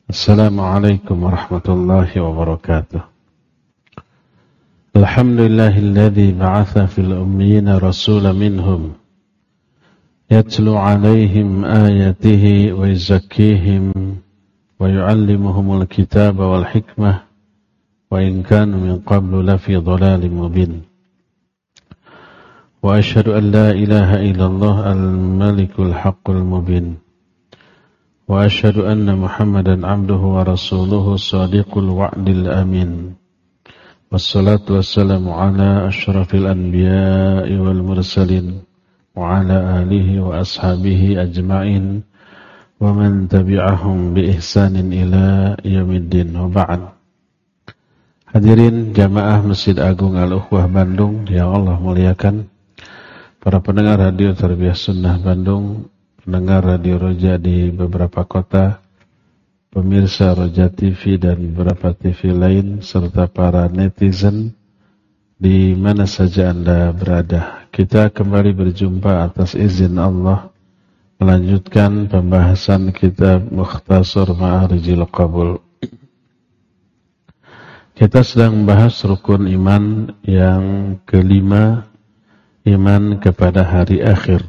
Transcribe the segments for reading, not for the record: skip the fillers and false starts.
Assalamualaikum warahmatullahi wabarakatuh. Alhamdulillahilladzi ba'atha fil ummiyina rasulan minhum yatlu 'alaihim ayatihi wa yuzakkihim wa yu'allimuhumul kitaba wal hikmah wa in kanu min qablu lafi dhalalin mubin. Wa asyhadu an la ilaha illallah al-malikul haqqul mubin. Wa asyhadu anna Muhammadan abduhu wa rasuluhu shadiqul wa'dil amin. Wassalatu wassalamu ala asyrafil anbiya'i wal mursalin wa ala alihi wa ashabihi ajma'in wa man tabi'ahum bi ihsanin ila yaumiddin wa ba'd. Hadirin jamaah Masjid Agung Al-Ukhwah Bandung yang Allah muliakan, para pendengar radio Tarbiyah Sunnah Bandung, pendengar Radio Roja di beberapa kota, pemirsa Roja TV dan beberapa TV lain, serta para netizen di mana saja Anda berada. Kita kembali berjumpa atas izin Allah, melanjutkan pembahasan kitab Mukhtasar Ma'arijil Qabul. Kita sedang membahas rukun iman yang kelima, iman kepada hari akhir.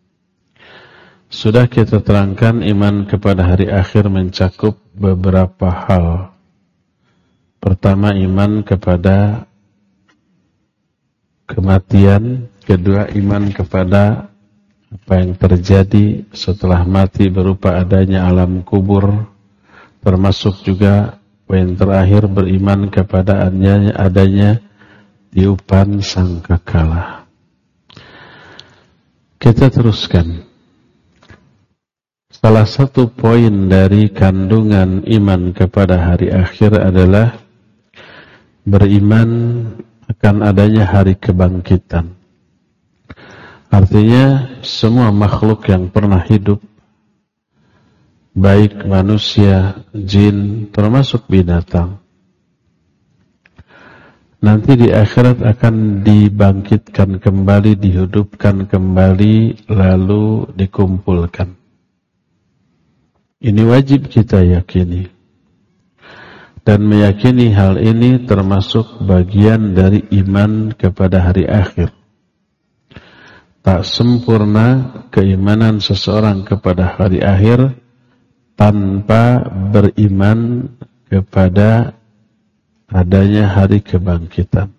Sudah kita terangkan iman kepada hari akhir mencakup beberapa hal. Pertama, iman kepada kematian. Kedua, iman kepada apa yang terjadi setelah mati berupa adanya alam kubur. Termasuk juga yang terakhir, beriman kepada adanya tiupan sangkakala. Kita teruskan. Salah satu poin dari kandungan iman kepada hari akhir adalah beriman akan adanya hari kebangkitan. Artinya semua makhluk yang pernah hidup, baik manusia, jin, termasuk binatang, nanti di akhirat akan dibangkitkan kembali, dihidupkan kembali, lalu dikumpulkan. Ini wajib kita yakini. Dan meyakini hal ini termasuk bagian dari iman kepada hari akhir. Tak sempurna keimanan seseorang kepada hari akhir tanpa beriman kepada adanya hari kebangkitan.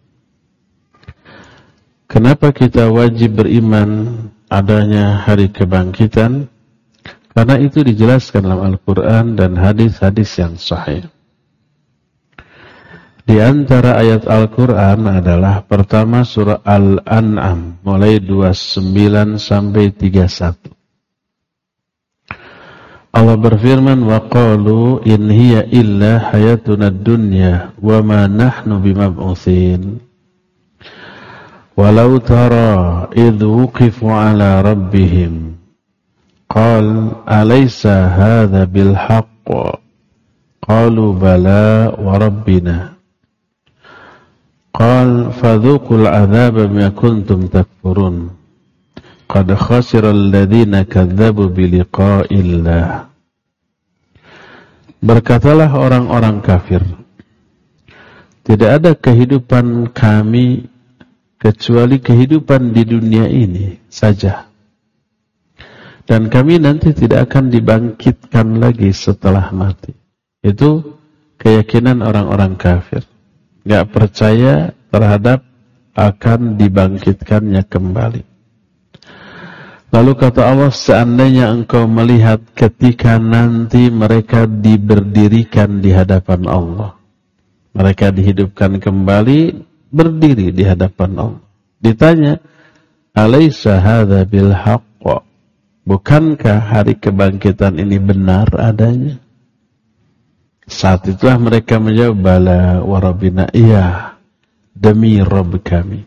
Kenapa kita wajib beriman adanya hari kebangkitan? Karena itu dijelaskan dalam Al-Quran dan hadis-hadis yang sahih. Di antara ayat Al-Quran adalah pertama surah Al-An'am mulai 29 sampai 31. Allah berfirman, wa qalu in hiya illa hayatuna dunya wa ma nahnu bimab'utsin. Walau tara idh wuqifu ala rabbihim qal alaysa hadha bil haqq qalu bala wa rabbina qal fadhuqul adzaba bima kuntum takfurun qad khasira alladhina kadzdzabu bi liqa'illah. Berkatalah orang-orang kafir, tidak ada kehidupan kami kecuali kehidupan di dunia ini saja. Dan kami nanti tidak akan dibangkitkan lagi setelah mati. Itu keyakinan orang-orang kafir. Gak percaya terhadap akan dibangkitkannya kembali. Lalu kata Allah, seandainya engkau melihat ketika nanti mereka diberdirikan di hadapan Allah. Mereka dihidupkan kembali, berdiri di hadapan Allah. Ditanya, alaysa hadza bil haqq? Bukankah hari kebangkitan ini benar adanya? Saat itulah mereka menjawab, bala wa rabbina, iya, demi Rabb kami.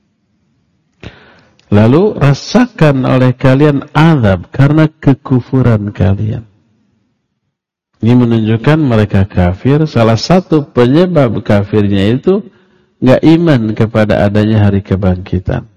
Lalu rasakan oleh kalian azab karena kekufuran kalian. Ini menunjukkan mereka kafir. Salah satu penyebab kafirnya itu gak iman kepada adanya hari kebangkitan.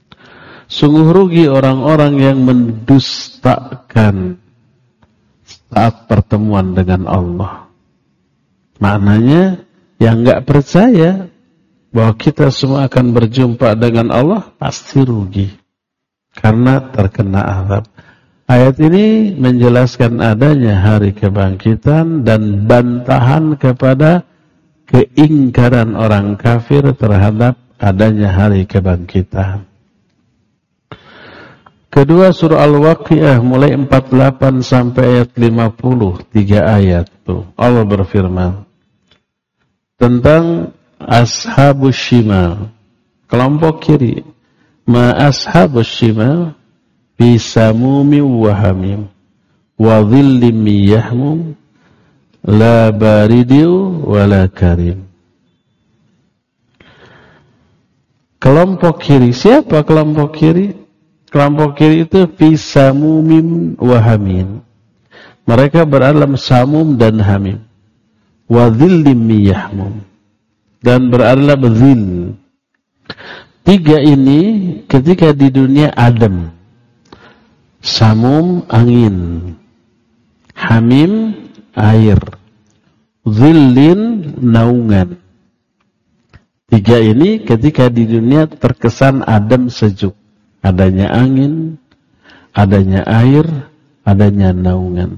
Sungguh rugi orang-orang yang mendustakan saat pertemuan dengan Allah. Maknanya yang enggak percaya bahwa kita semua akan berjumpa dengan Allah pasti rugi karena terkena azab. Ayat ini menjelaskan adanya hari kebangkitan dan bantahan kepada keingkaran orang kafir terhadap adanya hari kebangkitan. Kedua, surah Al-Waqiah mulai 48 sampai ayat 50, 3 ayat tuh. Allah berfirman tentang ashabus shimal, kelompok kiri. Ma ashabus shimal fi samumin wa hamim wa dhillim yahmum la baridiu wa la karim. Kelompok kiri, siapa kelompok kiri? Kelompok kiri itu fi samumin wa hamim. Mereka berada dalam samum dan hamim. Wa dhillim yahmum, dan berada berzil. Tiga ini ketika di dunia adem. Samum angin, hamim air, zillin naungan. Tiga ini ketika di dunia terkesan adem sejuk. Adanya angin, adanya air, adanya naungan.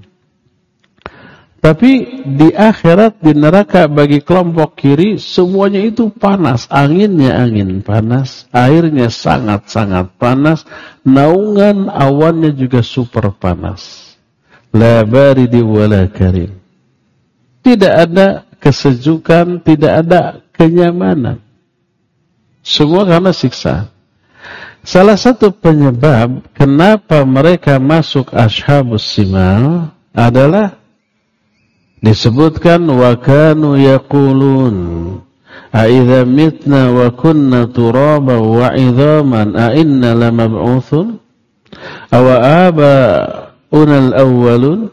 Tapi di akhirat, di neraka bagi kelompok kiri, semuanya itu panas. Anginnya angin panas, airnya sangat-sangat panas, naungan awannya juga super panas. La baridi wala karim. Tidak ada kesejukan, tidak ada kenyamanan. Semua karena siksaan. Salah satu penyebab kenapa mereka masuk ashabus simal adalah disebutkan wa kanu yaqulun a idza mitna wa kunna turaban wa idhaman a inna lamab'utsun aw aba'una al-awwalun.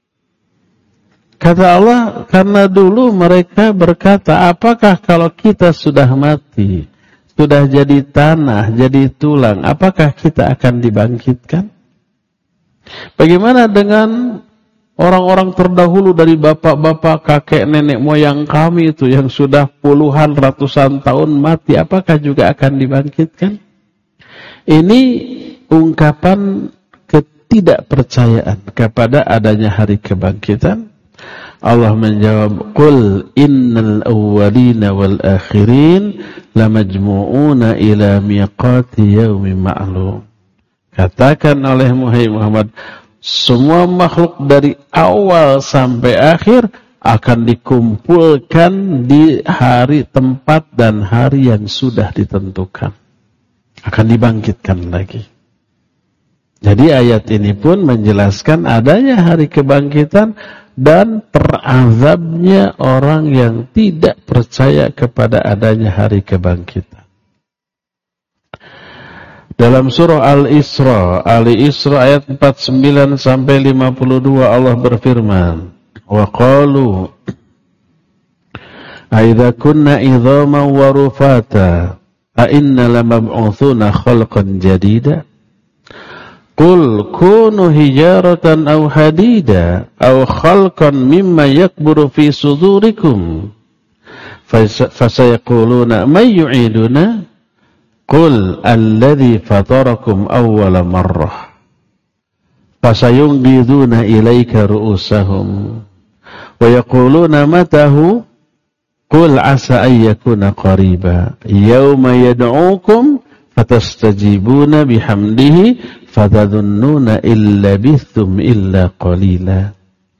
Kata Allah, karena dulu mereka berkata, apakah kalau kita sudah mati, sudah jadi tanah, jadi tulang, apakah kita akan dibangkitkan? Bagaimana dengan orang-orang terdahulu dari bapak-bapak, kakek, nenek moyang kami itu yang sudah puluhan, ratusan tahun mati, apakah juga akan dibangkitkan? Ini ungkapan ketidakpercayaan kepada adanya hari kebangkitan. Allah menjawab, qul innal awwalina wal akhirin lamajmu'una ila miqati yaumin ma'lum. Katakan oleh Muhammad, semua makhluk dari awal sampai akhir akan dikumpulkan di hari, tempat, dan hari yang sudah ditentukan. Akan dibangkitkan lagi. Jadi ayat ini pun menjelaskan adanya hari kebangkitan dan terazabnya orang yang tidak percaya kepada adanya hari kebangkitan. Dalam surah Al-Isra, ayat 49 sampai 52 Allah berfirman, wa qalu aidza kunna idhaman wa rufata a inna lamab'utsuna khalqan jadida qul kunu hijaratan aw hadida aw khalqan mimma yakburu fi sudurikum fasayaquluna may yu'iduna qul alladhi fatarakum awwala marrah fasayunghiduna ilaika ru'usahum wa yaquluna matahu qul asa an yakuna qariba yawma yad'ukum fatastajibuna bihamdihi fatadhunnuna illa bithum illa qalila.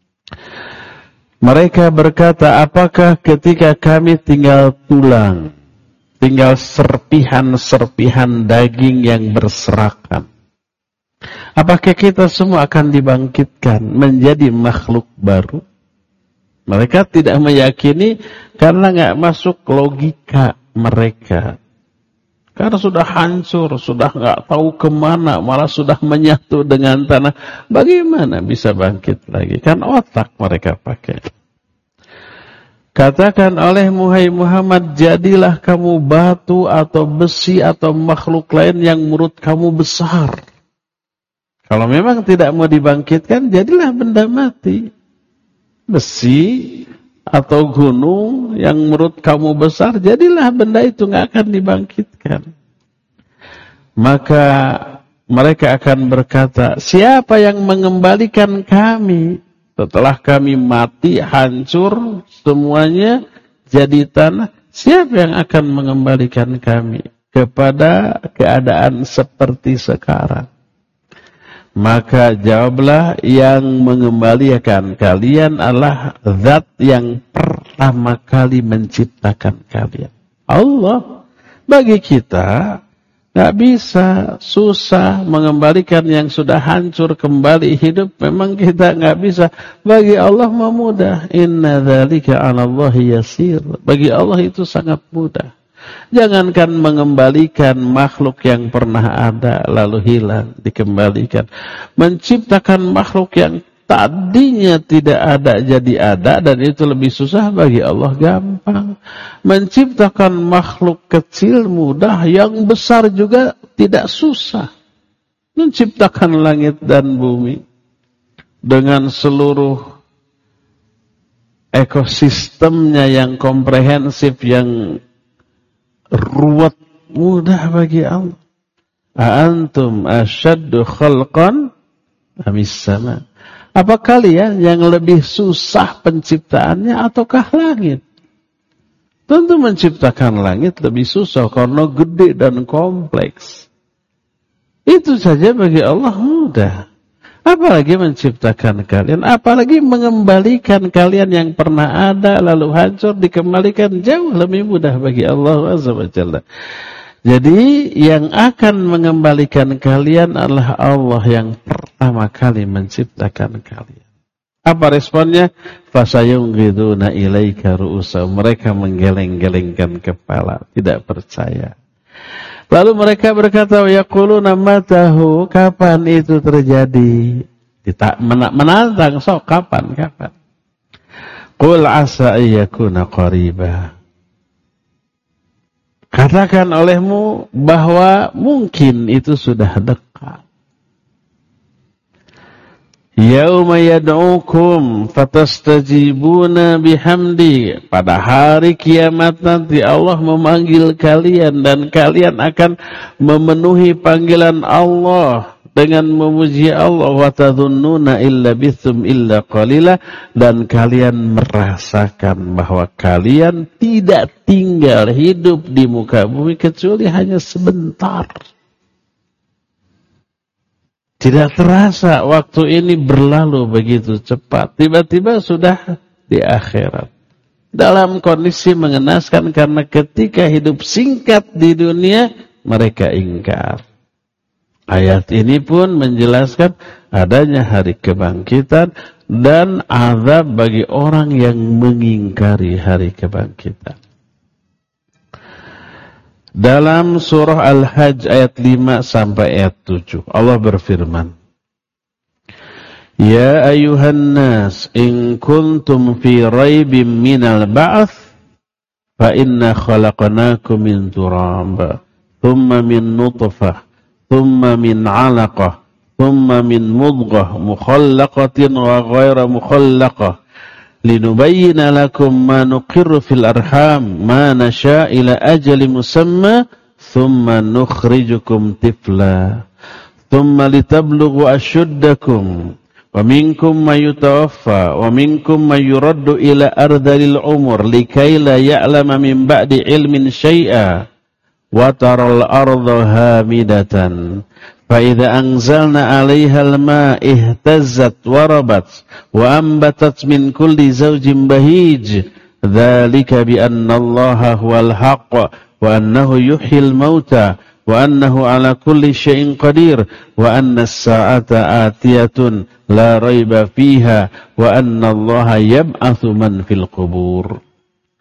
Mereka berkata, apakah ketika kami tinggal tulang, tinggal serpihan-serpihan daging yang berserakan, apakah kita semua akan dibangkitkan menjadi makhluk baru? Mereka tidak meyakini karena nggak masuk logika mereka. Karena sudah hancur, sudah nggak tahu kemana, malah sudah menyatu dengan tanah. Bagaimana bisa bangkit lagi? Kan otak mereka pakai. Katakan oleh Muhammad, jadilah kamu batu atau besi atau makhluk lain yang menurut kamu besar. Kalau memang tidak mau dibangkitkan, jadilah benda mati. Besi atau gunung yang menurut kamu besar, jadilah benda itu nggak akan dibangkitkan. Maka mereka akan berkata, siapa yang mengembalikan kami setelah kami mati, hancur semuanya jadi tanah? Siapa yang akan mengembalikan kami kepada keadaan seperti sekarang? Maka jawablah, yang mengembalikan kalian adalah zat yang pertama kali menciptakan kalian, Allah. Bagi kita nggak bisa, susah mengembalikan yang sudah hancur kembali hidup. Memang kita nggak bisa. Bagi Allah mah mudah. Inna dzalika 'alallahi yasir. Bagi Allah itu sangat mudah. Jangankan mengembalikan makhluk yang pernah ada lalu hilang, dikembalikan. Menciptakan makhluk yang tadinya tidak ada jadi ada, dan itu lebih susah, bagi Allah gampang. Menciptakan makhluk kecil mudah, yang besar juga tidak susah. Menciptakan langit dan bumi dengan seluruh ekosistemnya yang komprehensif, yang ruwet, mudah bagi Allah. A'antum asyaddu khalqan amis sama. Apa kalian yang lebih susah penciptaannya ataukah langit? Tentu menciptakan langit lebih susah karena gede dan kompleks. Itu saja bagi Allah mudah. Apalagi menciptakan kalian, apalagi mengembalikan kalian yang pernah ada lalu hancur, dikembalikan, jauh lebih mudah bagi Allah Azza wa Jalla. Jadi yang akan mengembalikan kalian adalah Allah yang pertama kali menciptakan kalian. Apa responnya? Fasayunghiduna ilaika ru'usahum. Mereka menggeleng-gelengkan kepala, tidak percaya. Lalu mereka berkata, yaquluna matahu, kapan itu terjadi? Menantang, sok kapan? Qul asa ayyakuna qariba. Katakan olehmu bahwa mungkin itu sudah dekat. Yauma yad'ukum fatastajibuna bihamdi. Pada hari kiamat nanti Allah memanggil kalian dan kalian akan memenuhi panggilan Allah dengan memuji Allah. Wa tadhunnuna illa bithum illa qalila. Dan kalian merasakan bahwa kalian tidak tinggal hidup di muka bumi kecuali hanya sebentar. Tidak terasa waktu ini berlalu begitu cepat. Tiba-tiba sudah di akhirat. Dalam kondisi mengenaskan karena ketika hidup singkat di dunia, mereka ingkar. Ayat ini pun menjelaskan adanya hari kebangkitan dan azab bagi orang yang mengingkari hari kebangkitan. Dalam surah Al-Hajj ayat 5 sampai ayat 7 Allah berfirman, Ya ayuhan nas in kuntum fi raibim minal ba'ats fa inna khalaqnakum min turab thumma min nutfah thumma min 'alaqah thumma min mudghah mukhallaqatin wa ghayra mukhallaqah linubayyina lakum ma nuqirru fil arham ma nasha ila ajali musamma thumma nukhrijukum tifla thumma litablughu ashuddakum wa minkum may yutawaffa wa minkum may yuraddu ila ardhil umur likay la ya'lama min ba'di ilmin syai'a wa taral arda hamidatan فَإِذَا أَنْزَلْنَا عَلَيْهَا الْمَاءَ اهْتَزَّتْ وَرَبَتْ وَأَنْبَتَتْ مِنْ كُلِّ زَوْجٍ بَهِيجٍ ذَلِكَ بِأَنَّ اللَّهَ هُوَ الْحَقُّ وَأَنَّهُ يُحْيِي الْمَوْتَى وَأَنَّهُ عَلَى كُلِّ شَيْءٍ قَدِيرٌ وَأَنَّ السَّاعَةَ آتِيَةٌ لَا رَيْبَ فِيهَا وَأَنَّ اللَّهَ يَبْعَثُ مَنْ فِي الْقُبُورِ.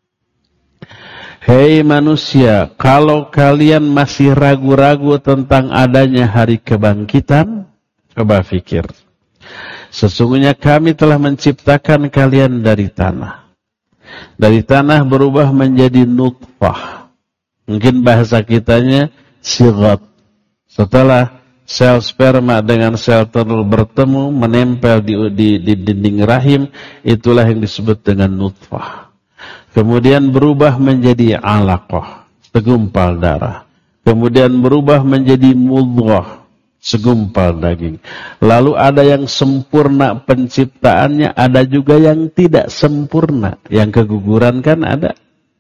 Hei manusia, kalau kalian masih ragu-ragu tentang adanya hari kebangkitan, coba fikir. Sesungguhnya kami telah menciptakan kalian dari tanah. Dari tanah berubah menjadi nutfah. Mungkin bahasa kitanya sigat. Setelah Sel sperma dengan sel telur bertemu, menempel di dinding rahim, itulah yang disebut dengan nutfah. Kemudian berubah menjadi alaqah, segumpal darah. Kemudian berubah menjadi mudghah, segumpal daging. Lalu ada yang sempurna penciptaannya, ada juga yang tidak sempurna. Yang keguguran kan ada.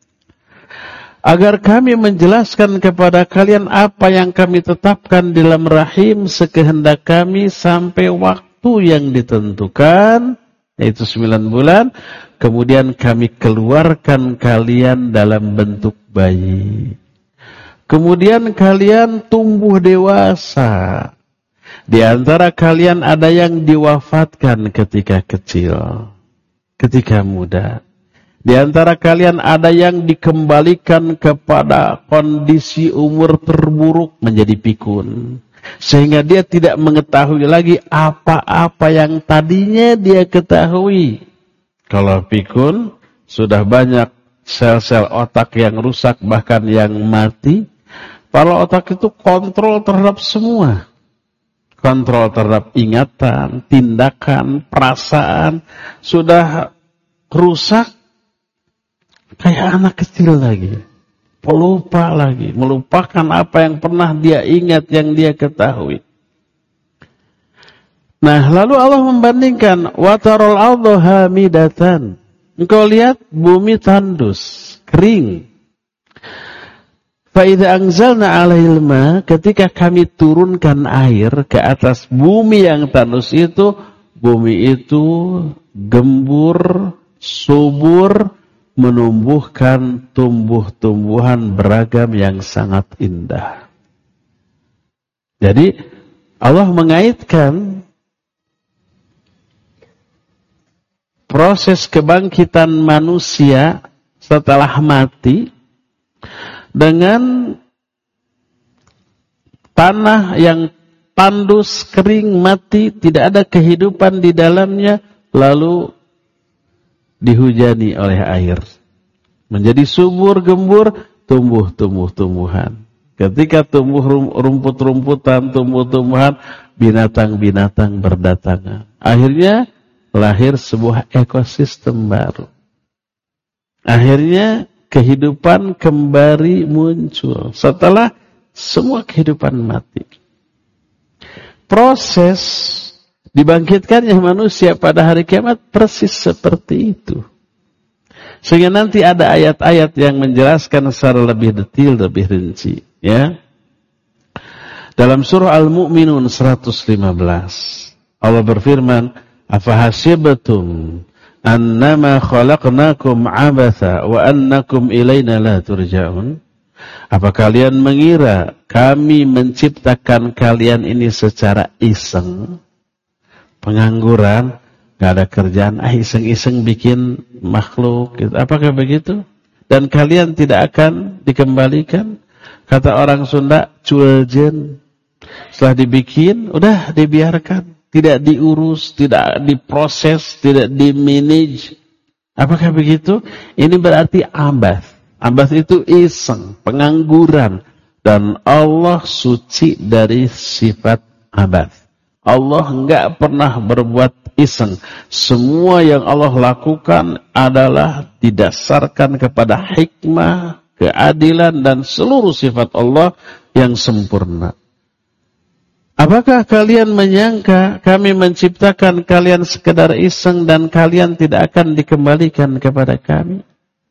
Agar kami menjelaskan kepada kalian apa yang kami tetapkan di dalam rahim sekehendak kami sampai waktu yang ditentukan, yaitu 9 bulan. Kemudian kami keluarkan kalian dalam bentuk bayi. Kemudian kalian tumbuh dewasa. Di antara kalian ada yang diwafatkan ketika kecil, ketika muda. Di antara kalian ada yang dikembalikan kepada kondisi umur terburuk menjadi pikun. Sehingga dia tidak mengetahui lagi apa-apa yang tadinya dia ketahui. Kalau pikun, sudah banyak sel-sel otak yang rusak, bahkan yang mati. Kalau otak itu kontrol terhadap semua. Kontrol terhadap ingatan, tindakan, perasaan. Sudah rusak. Kayak anak kecil lagi, pelupa lagi, melupakan apa yang pernah dia ingat, yang dia ketahui. Nah, lalu Allah membandingkan, watarul arda hamidatan. Engkau lihat bumi tandus, kering. Fa idza anzalna 'alaihil ma, ketika kami turunkan air ke atas bumi yang tandus itu, bumi itu gembur, subur, menumbuhkan tumbuh-tumbuhan beragam yang sangat indah. Jadi Allah mengaitkan proses kebangkitan manusia setelah mati dengan tanah yang tandus, kering, mati, tidak ada kehidupan di dalamnya, lalu dihujani oleh air. Menjadi subur, gembur, tumbuh tumbuhan. Ketika tumbuh rumput-rumputan, tumbuh-tumbuhan, binatang-binatang berdatangan. Akhirnya lahir sebuah ekosistem baru. Akhirnya kehidupan kembali muncul setelah semua kehidupan mati. Proses dibangkitkannya manusia pada hari kiamat persis seperti itu. Sehingga nanti ada ayat-ayat yang menjelaskan secara lebih detail, lebih rinci. Ya. Dalam surah Al-Mu'minun 115, Allah berfirman, "Afahasibtum annama khalaqnakum abatha wa annakum ilaina la turja'un?" Apa kalian mengira kami menciptakan kalian ini secara iseng? Pengangguran, gak ada kerjaan, iseng-iseng bikin makhluk, gitu. Apakah begitu? Dan kalian tidak akan dikembalikan? Kata orang Sunda, cueljen. Setelah dibikin, udah dibiarkan. Tidak diurus, tidak diproses, tidak dimanage. Apakah begitu? Ini berarti abath. Abath itu iseng, pengangguran. Dan Allah suci dari sifat abath. Allah enggak pernah berbuat iseng. Semua yang Allah lakukan adalah didasarkan kepada hikmah, keadilan, dan seluruh sifat Allah yang sempurna. Apakah kalian menyangka kami menciptakan kalian sekedar iseng dan kalian tidak akan dikembalikan kepada kami?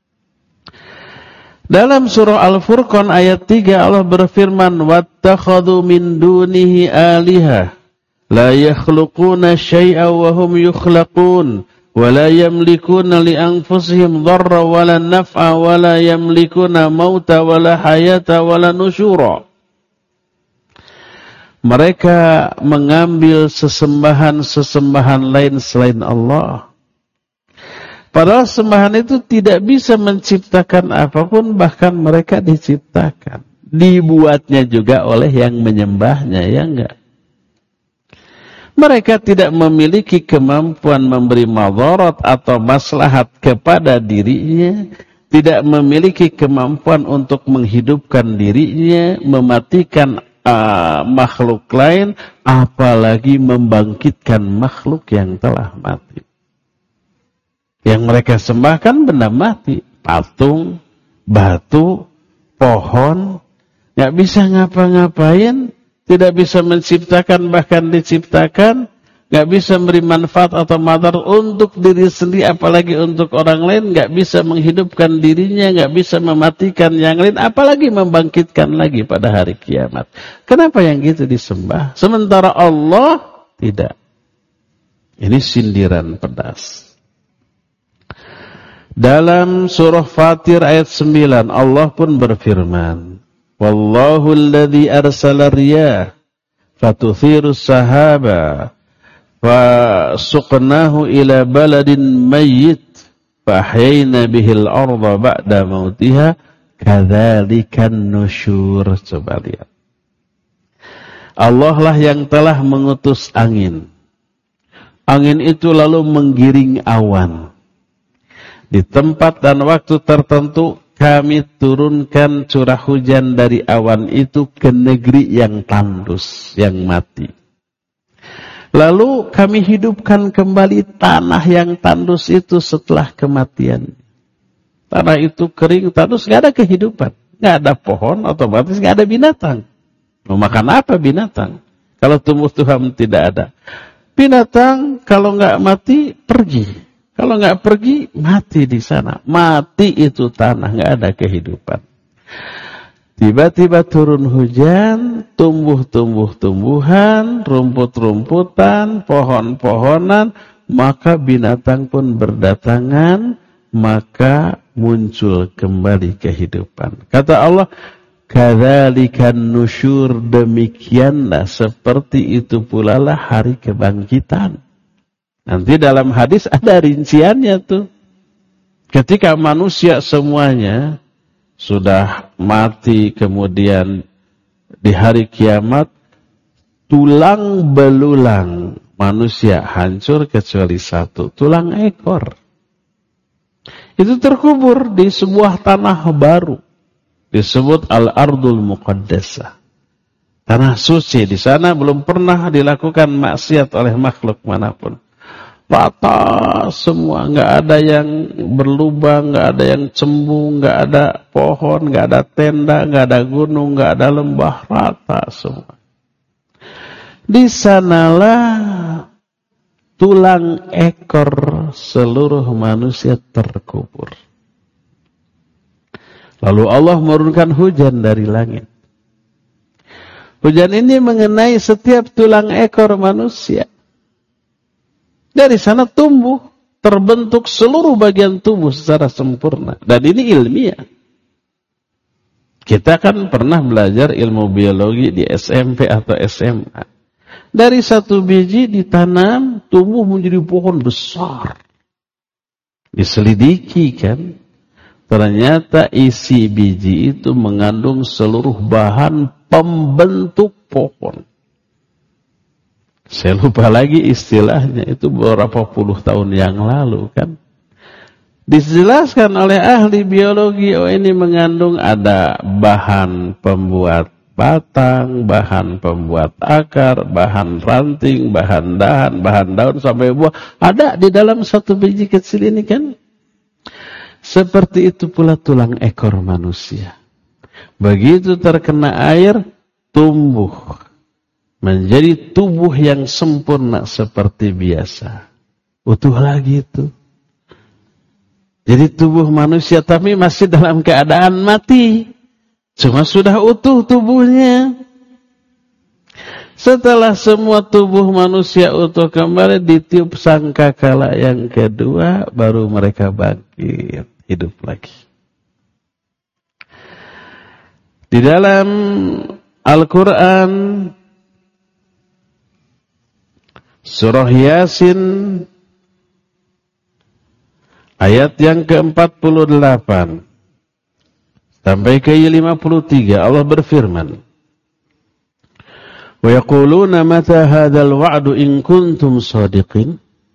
Dalam surah Al-Furqan ayat 3 Allah berfirman, "Wattakhadhu min dunihi alihah la yakhluquna syai'an wa hum yukhlaqun wa la yamlikuna li anfusihim dharra wa la naf'a wa la yamlikuna mauta wa la hayata wa la nusyura." Mereka mengambil sesembahan-sesembahan lain selain Allah. Padahal sembahan itu tidak bisa menciptakan apapun, bahkan mereka diciptakan. Dibuatnya juga oleh yang menyembahnya, ya enggak? Mereka tidak memiliki kemampuan memberi madarat atau maslahat kepada dirinya, tidak memiliki kemampuan untuk menghidupkan dirinya, mematikan makhluk lain, apalagi membangkitkan makhluk yang telah mati. Yang mereka sembahkan benda mati, patung, batu, pohon, nggak bisa ngapa-ngapain, tidak bisa menciptakan bahkan diciptakan, nggak bisa memberi manfaat atau madar untuk diri sendiri, apalagi untuk orang lain, nggak bisa menghidupkan dirinya, nggak bisa mematikan yang lain, apalagi membangkitkan lagi pada hari kiamat. Kenapa yang gitu disembah? Sementara Allah tidak. Ini sindiran pedas. Dalam surah Fatir ayat 9, Allah pun berfirman, Wallahu alladhi arsala riyah fatuthirus sahaba fasuqnahu ila baladin mayyit fahyayna bihil arda ba'da mautiha kadzalikan nusyur. Coba lihat. Allah lah yang telah mengutus angin. Angin itu lalu menggiring awan. Di tempat dan waktu tertentu kami turunkan curah hujan dari awan itu ke negeri yang tandus, yang mati. Lalu kami hidupkan kembali tanah yang tandus itu setelah kematian. Tanah itu kering, tandus, nggak ada kehidupan. Nggak ada pohon, otomatis nggak ada binatang. Mau makan apa binatang? Kalau tumbuh-tumbuhan tidak ada. Binatang kalau nggak mati, pergi. Kalau nggak pergi, mati di sana. Mati itu tanah, nggak ada kehidupan. Tiba-tiba turun hujan, tumbuh-tumbuhan, rumput-rumputan, pohon-pohonan, maka binatang pun berdatangan, maka muncul kembali kehidupan. Kata Allah, kadzalikan nusyur, demikianlah seperti itu pula lah hari kebangkitan. Nanti dalam hadis ada rinciannya tuh. Ketika manusia semuanya sudah mati, kemudian di hari kiamat, tulang belulang manusia hancur kecuali satu, tulang ekor. Itu terkubur di sebuah tanah baru, disebut Al-Ardul Muqaddasah. Tanah suci, di sana belum pernah dilakukan maksiat oleh makhluk manapun. Rata semua, nggak ada yang berlubang, nggak ada yang cembung, nggak ada pohon, nggak ada tenda, nggak ada gunung, nggak ada lembah, rata semua. Di sanalah tulang ekor seluruh manusia terkubur. Lalu Allah menurunkan hujan dari langit. Hujan ini mengenai setiap tulang ekor manusia. Dari sana tumbuh, terbentuk seluruh bagian tubuh secara sempurna. Dan ini ilmiah. Kita kan pernah belajar ilmu biologi di SMP atau SMA. Dari satu biji ditanam, tumbuh menjadi pohon besar. Diselidiki kan. Ternyata isi biji itu mengandung seluruh bahan pembentuk pohon. Saya lupa lagi istilahnya, itu beberapa puluh tahun yang lalu kan. Dijelaskan oleh ahli biologi, oh ini mengandung ada bahan pembuat batang, bahan pembuat akar, bahan ranting, bahan daun sampai buah. Ada di dalam satu biji kecil ini kan. Seperti itu pula tulang ekor manusia. Begitu terkena air, tumbuh. Menjadi tubuh yang sempurna seperti biasa. Utuh lagi itu. Jadi tubuh manusia tapi masih dalam keadaan mati. Cuma sudah utuh tubuhnya. Setelah semua tubuh manusia utuh kembali, ditiup sangkakala yang kedua, baru mereka bangkit, hidup lagi. Di dalam Al-Quran, Surah Yasin ayat yang ke-48 sampai ke-53 Allah berfirman, wa yaquluna mata hadzal wa'du in kuntum shadiqin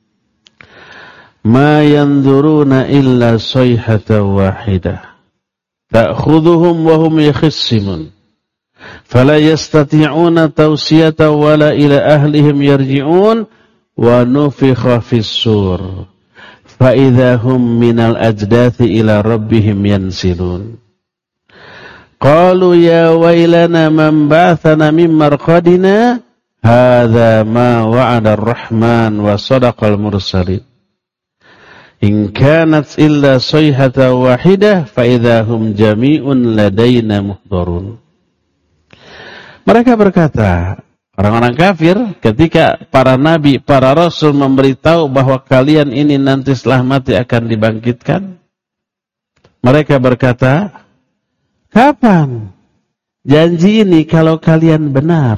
ma yanzuruna illa sayhatan wahidah ta'khudhuhum wa hum yakhsimun Fala yastati'una tawsiyata wala ila ahlihim yarji'un wa nufikha fis-sur. Fa idza hum minal ajdathi ila rabbihim yansilun. Qalu ya wailana man ba'athana min marqadina hadza ma wa'ada ar-rahman wa sadaqal mursalin. In kanat illa sayhata wahidah fa idza hum jami'un ladaina muhdharun. Mereka berkata, orang-orang kafir ketika para nabi, para rasul memberitahu bahwa kalian ini nanti setelah mati akan dibangkitkan. Mereka berkata, kapan janji ini kalau kalian benar?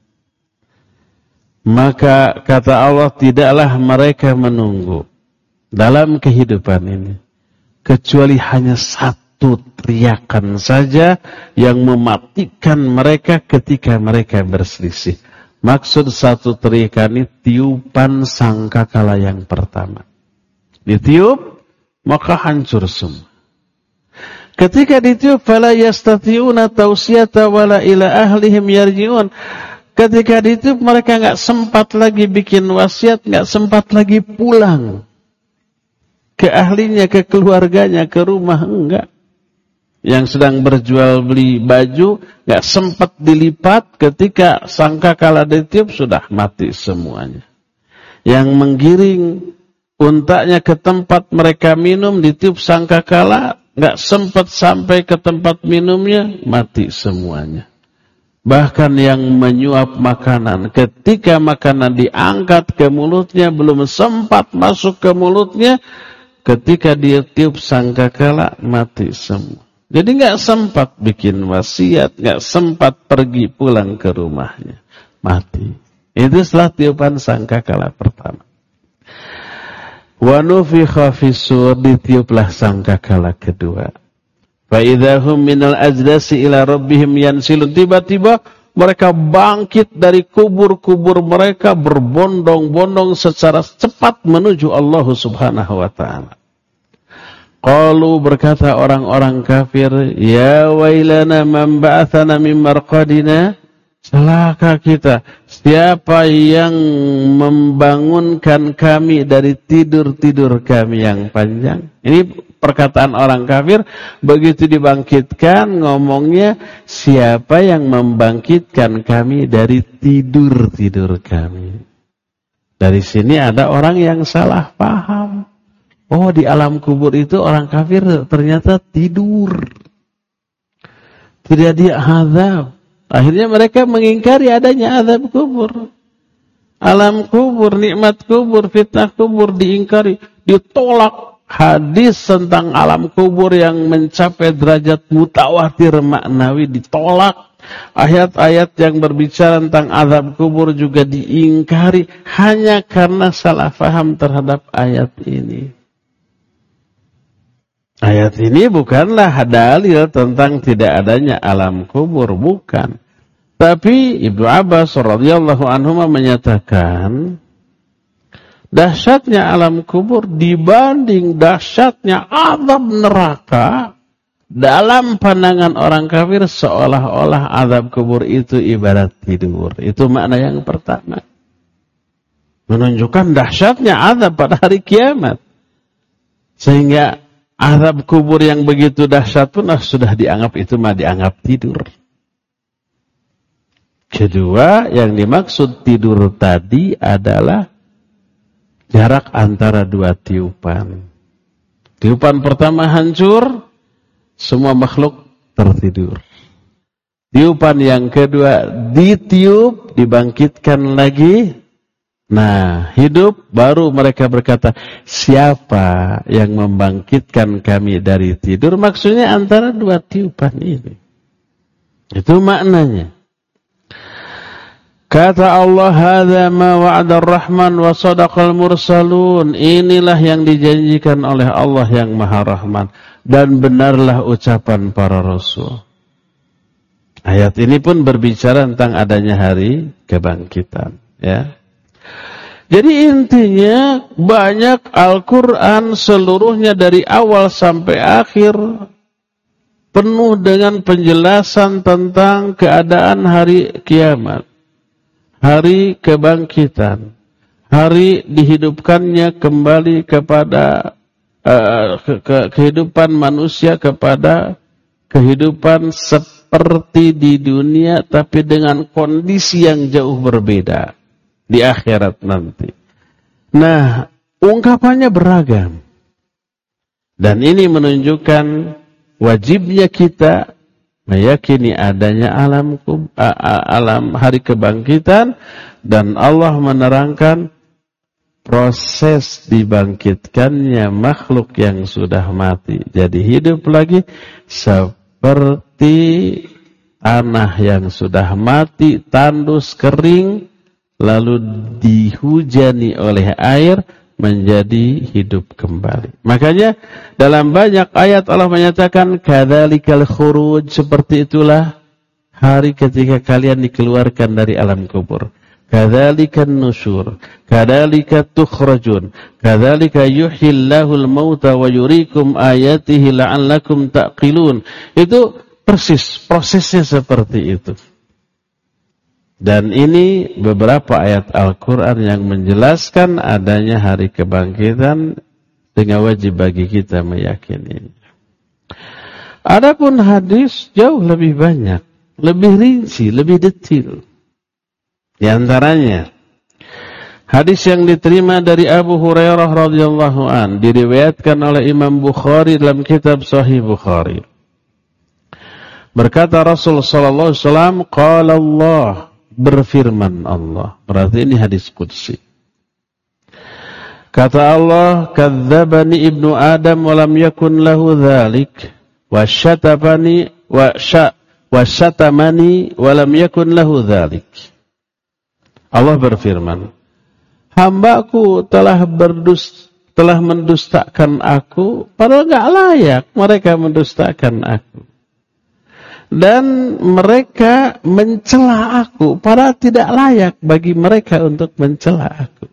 Maka kata Allah, tidaklah mereka menunggu dalam kehidupan ini kecuali hanya satu teriakan saja yang mematikan mereka ketika mereka berselisih. Maksud satu teriakan ini tiupan sangkakala yang pertama. Ditiup, maka hancur semua. Ketika ditiup, fala yastati'una tawsiyata wala ila ahlihim yarji'un. Ketika ditiup, mereka enggak sempat lagi bikin wasiat, enggak sempat lagi pulang ke ahlinya, ke keluarganya, ke rumah, enggak. Yang sedang berjual beli baju gak sempat dilipat, ketika sangkakala ditiup sudah mati semuanya. Yang menggiring untanya ke tempat mereka minum ditiup sangkakala, gak sempat sampai ke tempat minumnya, mati semuanya. Bahkan yang menyuap makanan, ketika makanan diangkat ke mulutnya belum sempat masuk ke mulutnya, ketika dia tiup sangkakala mati semua. Jadi nggak sempat bikin wasiat, nggak sempat pergi pulang ke rumahnya, mati. Itu setelah tiupan sangkakala pertama. Wa nufikha fis-sur, ditiuplah sangkakala kedua. Fa idzahum minal ajdasi ila rabbihim yansilun. Tiba-tiba mereka bangkit dari kubur-kubur mereka berbondong-bondong secara cepat menuju Allah Subhanahu wa taala. Qalu, berkata orang-orang kafir, ya wailana man ba'athana min marqadina, celaka kita, siapa yang membangunkan kami dari tidur-tidur kami yang panjang. Ini perkataan orang kafir, begitu dibangkitkan ngomongnya, siapa yang membangkitkan kami dari tidur-tidur kami. Dari sini ada orang yang salah paham. Oh, di alam kubur itu orang kafir ternyata tidur. Tidak dia azab. Akhirnya mereka mengingkari adanya azab kubur. Alam kubur, nikmat kubur, fitnah kubur diingkari, ditolak. Hadis tentang alam kubur yang mencapai derajat mutawatir maknawi ditolak. Ayat-ayat yang berbicara tentang azab kubur juga diingkari hanya karena salah faham terhadap ayat ini. Ayat ini bukanlah dalil tentang tidak adanya alam kubur, bukan. Tapi Ibnu Abbas radhiyallahu anhu menyatakan dahsyatnya alam kubur dibanding dahsyatnya azab neraka dalam pandangan orang kafir, seolah-olah azab kubur itu ibarat tidur. Itu makna yang pertama. Menunjukkan dahsyatnya azab pada hari kiamat. Sehingga azab kubur yang begitu dahsyat pun sudah dianggap itu dianggap tidur. Kedua, yang dimaksud tidur tadi adalah jarak antara dua tiupan. Tiupan pertama hancur, semua makhluk tertidur. Tiupan yang kedua ditiup, dibangkitkan lagi. Nah, hidup, baru mereka berkata, siapa yang membangkitkan kami dari tidur? Maksudnya antara dua tiupan ini. Itu maknanya. Kata Allah, hadza ma wa'ada ar-rahman wa sadaqal mursalun. Inilah yang dijanjikan oleh Allah yang Maha Rahman, dan benarlah ucapan para rasul. Ayat ini pun berbicara tentang adanya hari kebangkitan, ya. Jadi intinya banyak Al-Quran seluruhnya dari awal sampai akhir penuh dengan penjelasan tentang keadaan hari kiamat, hari kebangkitan, hari dihidupkannya kembali kepada kehidupan manusia, kepada kehidupan seperti di dunia tapi dengan kondisi yang jauh berbeda di akhirat nanti. Nah, ungkapannya beragam. Dan ini menunjukkan wajibnya kita meyakini adanya alam hari kebangkitan, dan Allah menerangkan proses dibangkitkannya makhluk yang sudah mati jadi hidup lagi seperti tanah yang sudah mati, tandus, kering, lalu dihujani oleh air menjadi hidup kembali. Makanya dalam banyak ayat Allah menyatakan kadzalikal khuruj, seperti itulah hari ketika kalian dikeluarkan dari alam kubur. Kadzalikan nusyur, kadzalika tukhrajun, kadzalika yuhyillahul mauta wa yuriikum ayatihi la'allakum taqilun. Itu persis prosesnya seperti itu. Dan ini beberapa ayat Al-Qur'an yang menjelaskan adanya hari kebangkitan, sehingga wajib bagi kita meyakini. Adapun hadis jauh lebih banyak, lebih rinci, lebih detail. Di antaranya hadis yang diterima dari Abu Hurairah radhiyallahu an, diriwayatkan oleh Imam Bukhari dalam kitab Sahih Bukhari. Berkata Rasul sallallahu alaihi wasallam, qala Allah, berfirman Allah. Berarti ini hadis qudsi. Kata Allah, kadzdzabani ibnu Adam wa lam yakun lahu dzalik, wa syatamani wa lam yakun lahu dzalik. Allah berfirman, hambaku telah mendustakan aku, padahal enggak layak mereka mendustakan aku. Dan mereka mencela aku, padahal tidak layak bagi mereka untuk mencela aku.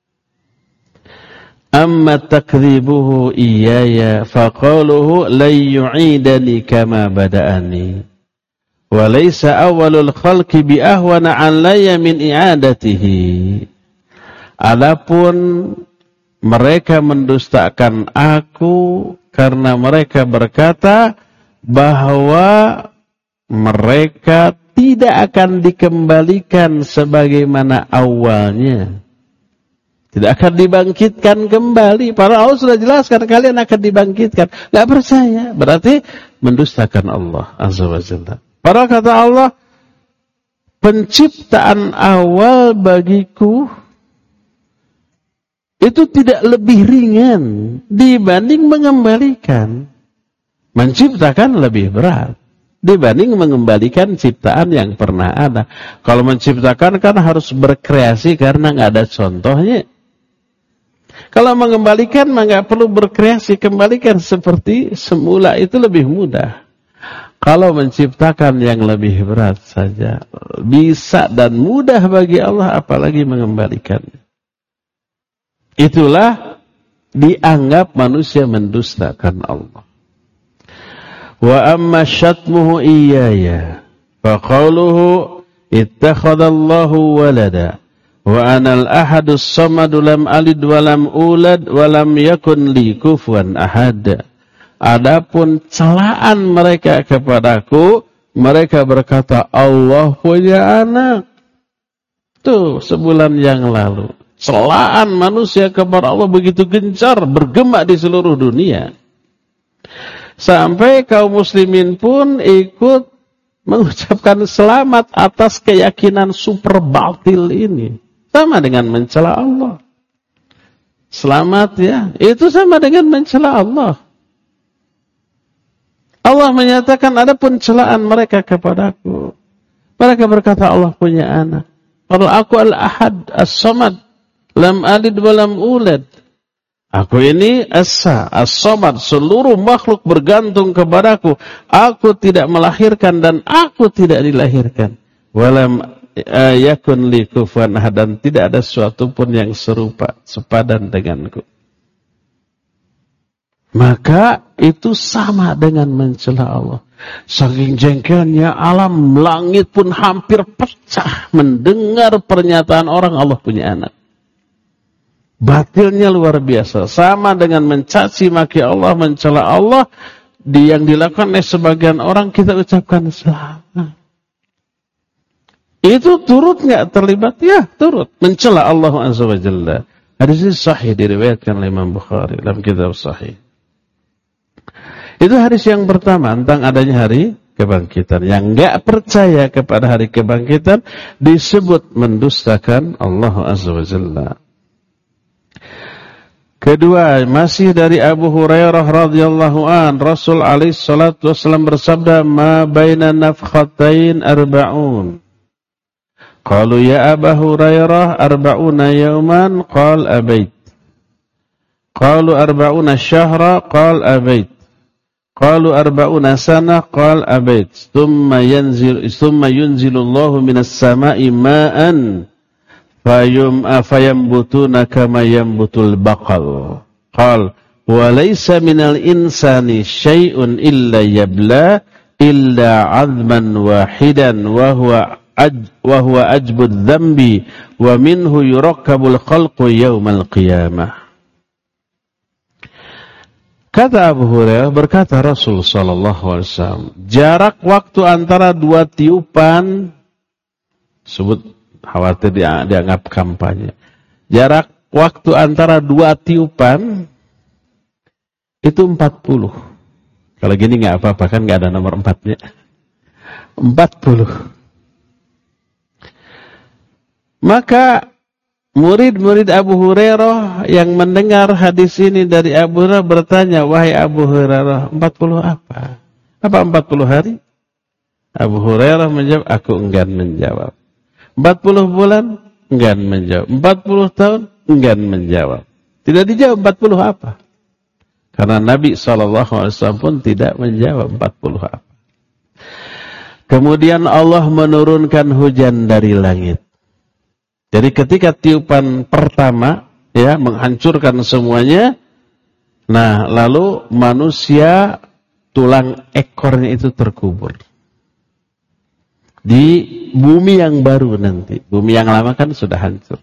Amma takdzibuhu iyaya faqaluhu la yu'idani kama bada'ani. Walaysa awalul khalqi bi ahwana alayya min i'adatihi. Adapun mereka mendustakan aku karena mereka berkata bahwa mereka tidak akan dikembalikan sebagaimana awalnya. Tidak akan dibangkitkan kembali. Para Allah sudah jelaskan kalian akan dibangkitkan. Tidak percaya. Berarti mendustakan Allah Azza wa Jalla. Padahal kata Allah, penciptaan awal bagiku itu tidak lebih ringan dibanding mengembalikan. Menciptakan lebih berat dibanding mengembalikan ciptaan yang pernah ada. Kalau menciptakan kan harus berkreasi karena nggak ada contohnya. Kalau mengembalikan mah nggak perlu berkreasi, kembalikan seperti semula, itu lebih mudah. Kalau menciptakan yang lebih berat saja bisa dan mudah bagi Allah, apalagi mengembalikannya. Itulah dianggap manusia mendustakan Allah. Wa amma syatmuhu iyaya fa qawluhu ittakhadallahu walada wa anal ahadus samadu lam alid wa lam ulad wa lam yakun li kufuwan ahad. Adapun celaan mereka kepadaku, mereka berkata Allah punya anak. Tuh sebulan yang lalu celaan manusia kepada Allah begitu gencar, bergema di seluruh dunia. Sampai kaum muslimin pun ikut mengucapkan selamat atas keyakinan super batil ini. Sama dengan mencela Allah. Selamat ya, itu sama dengan mencela Allah. Allah menyatakan ada pencelaan mereka kepadaku. Mereka berkata Allah punya anak. Padahal aku al-ahad, as-samad, lam alid wa lam ulad. Aku ini as-sa, as-samad, seluruh makhluk bergantung kepadaku. Aku tidak melahirkan dan aku tidak dilahirkan. Walam yakun li kufuwan ahad, dan tidak ada sesuatu pun yang serupa, sepadan denganku. Maka itu sama dengan mencela Allah. Saking jengkelnya alam langit pun hampir pecah mendengar pernyataan orang Allah punya anak. Batilnya luar biasa. Sama dengan mencaci maki Allah, mencela Allah, yang dilakukan oleh sebagian orang kita ucapkan selamat. Itu turut nggak terlibat? Ya, turut. Mencela Allah Azza wa Jalla. Hadis ini sahih diriwayatkan oleh Imam Bukhari dalam kitab Sahih. Itu hadis yang pertama tentang adanya hari kebangkitan. Yang nggak percaya kepada hari kebangkitan disebut mendustakan Allah Azza wa Jalla. Kedua, masih dari Abu Hurairah radhiyallahu an, Rasul alaihi salatu wasallam bersabda, "Ma baina nafkhatain arba'un." Qalu ya Abu Hurairah, arba'una yawman, qal abait. Qalu arba'una syahra, qal abait. Qalu arba'una sana, qal abait. Thumma yunzilu Allahu minas sama'i ma'an fayambutuna kama yambutul baqal. Qal wa laysa minal insani syai'un illa yabla illa 'azman wahidan wa huwa ajbud dhanbi wa minhu yurakkabul khalqu yaumal qiyamah. Kata Abu Hurairah, berkata Rasul sallallahu alaihi wasallam, jarak waktu antara dua tiupan, sebut khawatir dianggap kampanye. Jarak waktu antara dua tiupan itu 40. Kalau gini nggak apa-apa, kan nggak ada nomor 4-nya. 40. Maka murid-murid Abu Hurairah yang mendengar hadis ini dari Abu Hurairah bertanya, wahai Abu Hurairah, 40 apa? Apa 40 hari? Abu Hurairah menjawab, aku enggan menjawab. 40 bulan? Enggan menjawab. 40 tahun? Enggan menjawab. Tidak dijawab 40 apa? Karena Nabi SAW pun tidak menjawab 40 apa. Kemudian Allah menurunkan hujan dari langit. Jadi ketika tiupan pertama ya menghancurkan semuanya, nah lalu manusia tulang ekornya itu terkubur di bumi yang baru nanti. Bumi yang lama kan sudah hancur.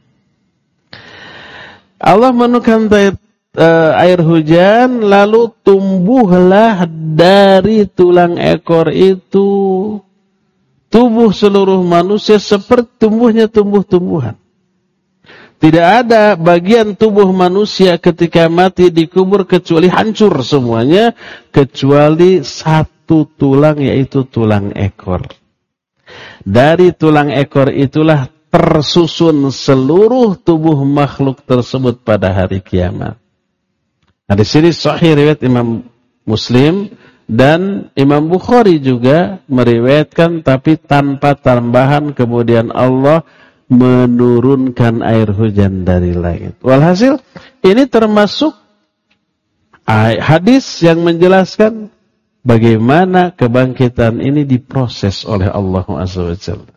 Allah menurunkan air hujan, lalu tumbuhlah dari tulang ekor itu tubuh seluruh manusia seperti tumbuhnya tumbuh-tumbuhan. Tidak ada bagian tubuh manusia ketika mati dikubur kecuali hancur semuanya, kecuali satu tulang, yaitu tulang ekor. Dari tulang ekor itulah tersusun seluruh tubuh makhluk tersebut pada hari kiamat. Nah, di sini sahih riwayat Imam Muslim dan Imam Bukhari juga meriwayatkan, tapi tanpa tambahan kemudian Allah menurunkan air hujan dari langit. Walhasil ini termasuk hadis yang menjelaskan bagaimana kebangkitan ini diproses oleh Allah Azza wa Jalla.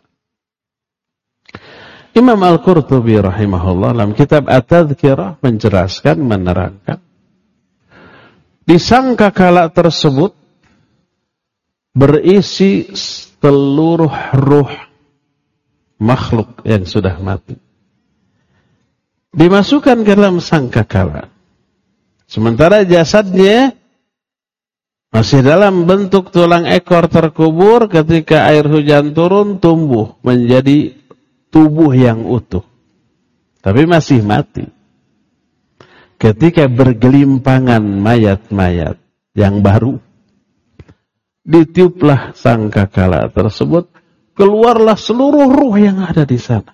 Imam Al-Qurtubi rahimahullah dalam kitab At-Tadhkirah menjelaskan, menerangkan, di sangkakala tersebut berisi seluruh ruh makhluk yang sudah mati. Dimasukkan ke dalam sangkakala. Sementara jasadnya masih dalam bentuk tulang ekor terkubur, ketika air hujan turun tumbuh menjadi tubuh yang utuh. Tapi masih mati. Ketika bergelimpangan mayat-mayat yang baru, ditiuplah sangkakala tersebut, keluarlah seluruh ruh yang ada di sana.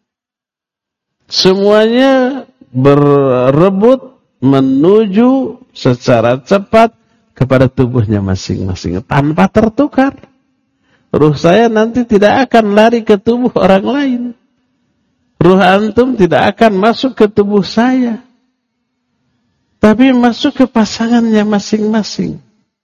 Semuanya berebut menuju secara cepat kepada tubuhnya masing-masing tanpa tertukar. Ruh saya nanti tidak akan lari ke tubuh orang lain. Ruh antum tidak akan masuk ke tubuh saya, tapi masuk ke pasangannya masing-masing.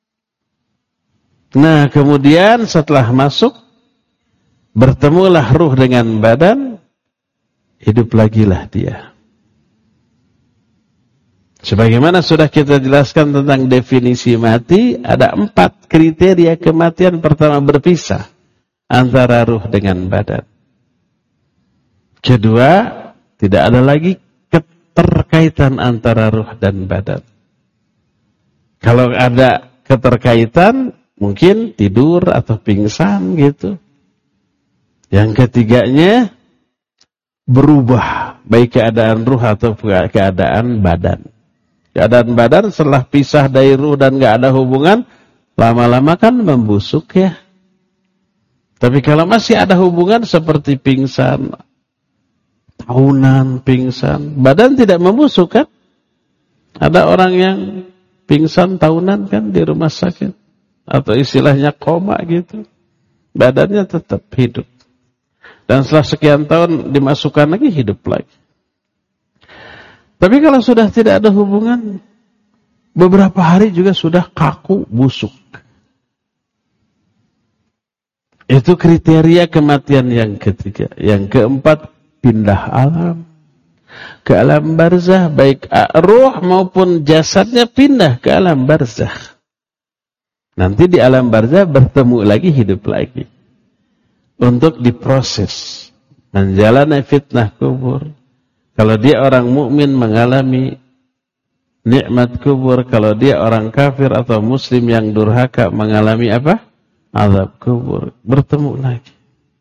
Nah, kemudian setelah masuk, bertemulah ruh dengan badan, hidup lagilah dia. Sebagaimana sudah kita jelaskan tentang definisi mati, ada 4 kriteria kematian. Pertama, berpisah antara ruh dengan badan. Kedua, tidak ada lagi keterkaitan antara ruh dan badan. Kalau ada keterkaitan, mungkin tidur atau pingsan gitu. Yang ketiganya, berubah, baik keadaan ruh atau keadaan badan. Keadaan badan setelah pisah dari ruh dan gak ada hubungan, lama-lama kan membusuk ya. Tapi kalau masih ada hubungan seperti pingsan, tahunan pingsan, badan tidak membusuk kan? Ada orang yang pingsan tahunan kan di rumah sakit. Atau istilahnya koma gitu. Badannya tetap hidup. Dan setelah sekian tahun dimasukkan lagi, hidup lagi. Tapi kalau sudah tidak ada hubungan, beberapa hari juga sudah kaku, busuk. Itu kriteria kematian yang ketiga. Yang keempat, pindah alam. Ke alam barzah, baik ruh maupun jasadnya pindah ke alam barzah. Nanti di alam barzah bertemu lagi, hidup lagi. Untuk diproses. Menjalani fitnah kubur. Kalau dia orang mukmin mengalami nikmat kubur, kalau dia orang kafir atau muslim yang durhaka mengalami apa? Azab kubur. Bertemu lagi.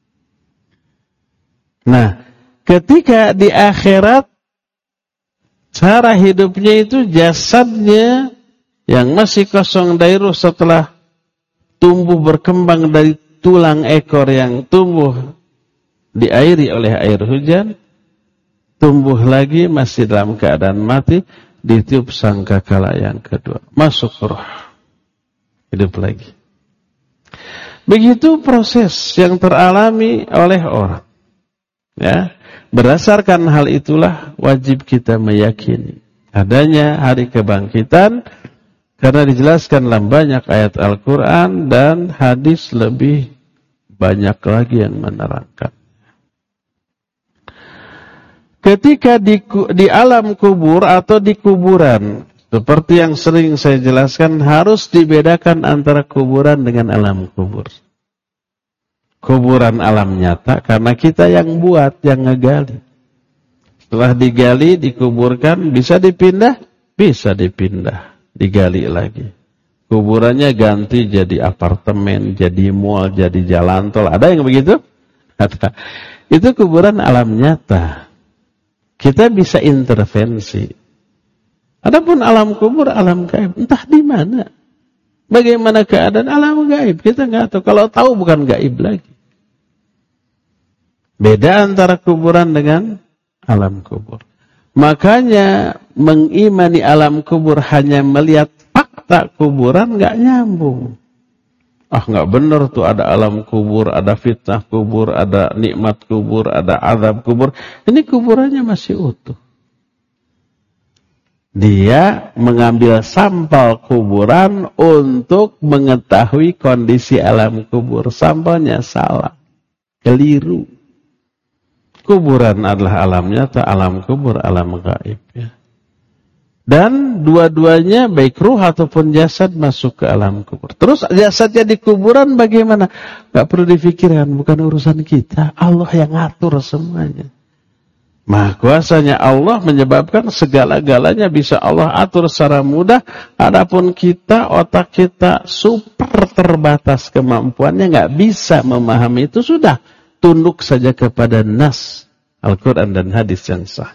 Nah, ketika di akhirat cara hidupnya itu jasadnya yang masih kosong dari ruh setelah tumbuh berkembang dari tulang ekor yang tumbuh diairi oleh air hujan, tumbuh lagi masih dalam keadaan mati, ditiup sangkakala yang kedua, masuk roh, hidup lagi. Begitu proses yang teralami oleh orang. Ya, berdasarkan hal itulah wajib kita meyakini adanya hari kebangkitan, karena dijelaskan dalam banyak ayat Al-Quran dan hadis lebih banyak lagi yang menerangkan. Ketika di alam kubur atau di kuburan, seperti yang sering saya jelaskan, harus dibedakan antara kuburan dengan alam kubur. Kuburan alam nyata, karena kita yang buat, yang ngegali. Setelah digali, dikuburkan, bisa dipindah? Bisa dipindah, digali lagi. Kuburannya ganti jadi apartemen, jadi mall, jadi jalan tol. Ada yang begitu? Ada. Itu kuburan alam nyata. Kita bisa intervensi. Adapun alam kubur, alam gaib, entah di mana. Bagaimana keadaan alam gaib, kita nggak tahu. Kalau tahu bukan gaib lagi. Beda antara kuburan dengan alam kubur. Makanya mengimani alam kubur hanya melihat fakta kuburan nggak nyambung. Ah, nggak benar tuh, ada alam kubur, ada fitnah kubur, ada nikmat kubur, ada azab kubur. Ini kuburannya masih utuh. Dia mengambil sampel kuburan untuk mengetahui kondisi alam kubur. Sampelnya salah, keliru. Kuburan adalah alam nyata, alam kubur alam gaib. Ya. Dan dua-duanya baik ruh ataupun jasad masuk ke alam kubur. Terus jasadnya di kuburan bagaimana? Gak perlu difikirkan, bukan urusan kita. Allah yang ngatur semuanya. Maha kuasanya Allah menyebabkan segala-galanya bisa Allah atur secara mudah. Adapun kita, otak kita super terbatas kemampuannya, gak bisa memahami itu. Sudah, tunduk saja kepada nas Al-Quran dan hadis yang sahih.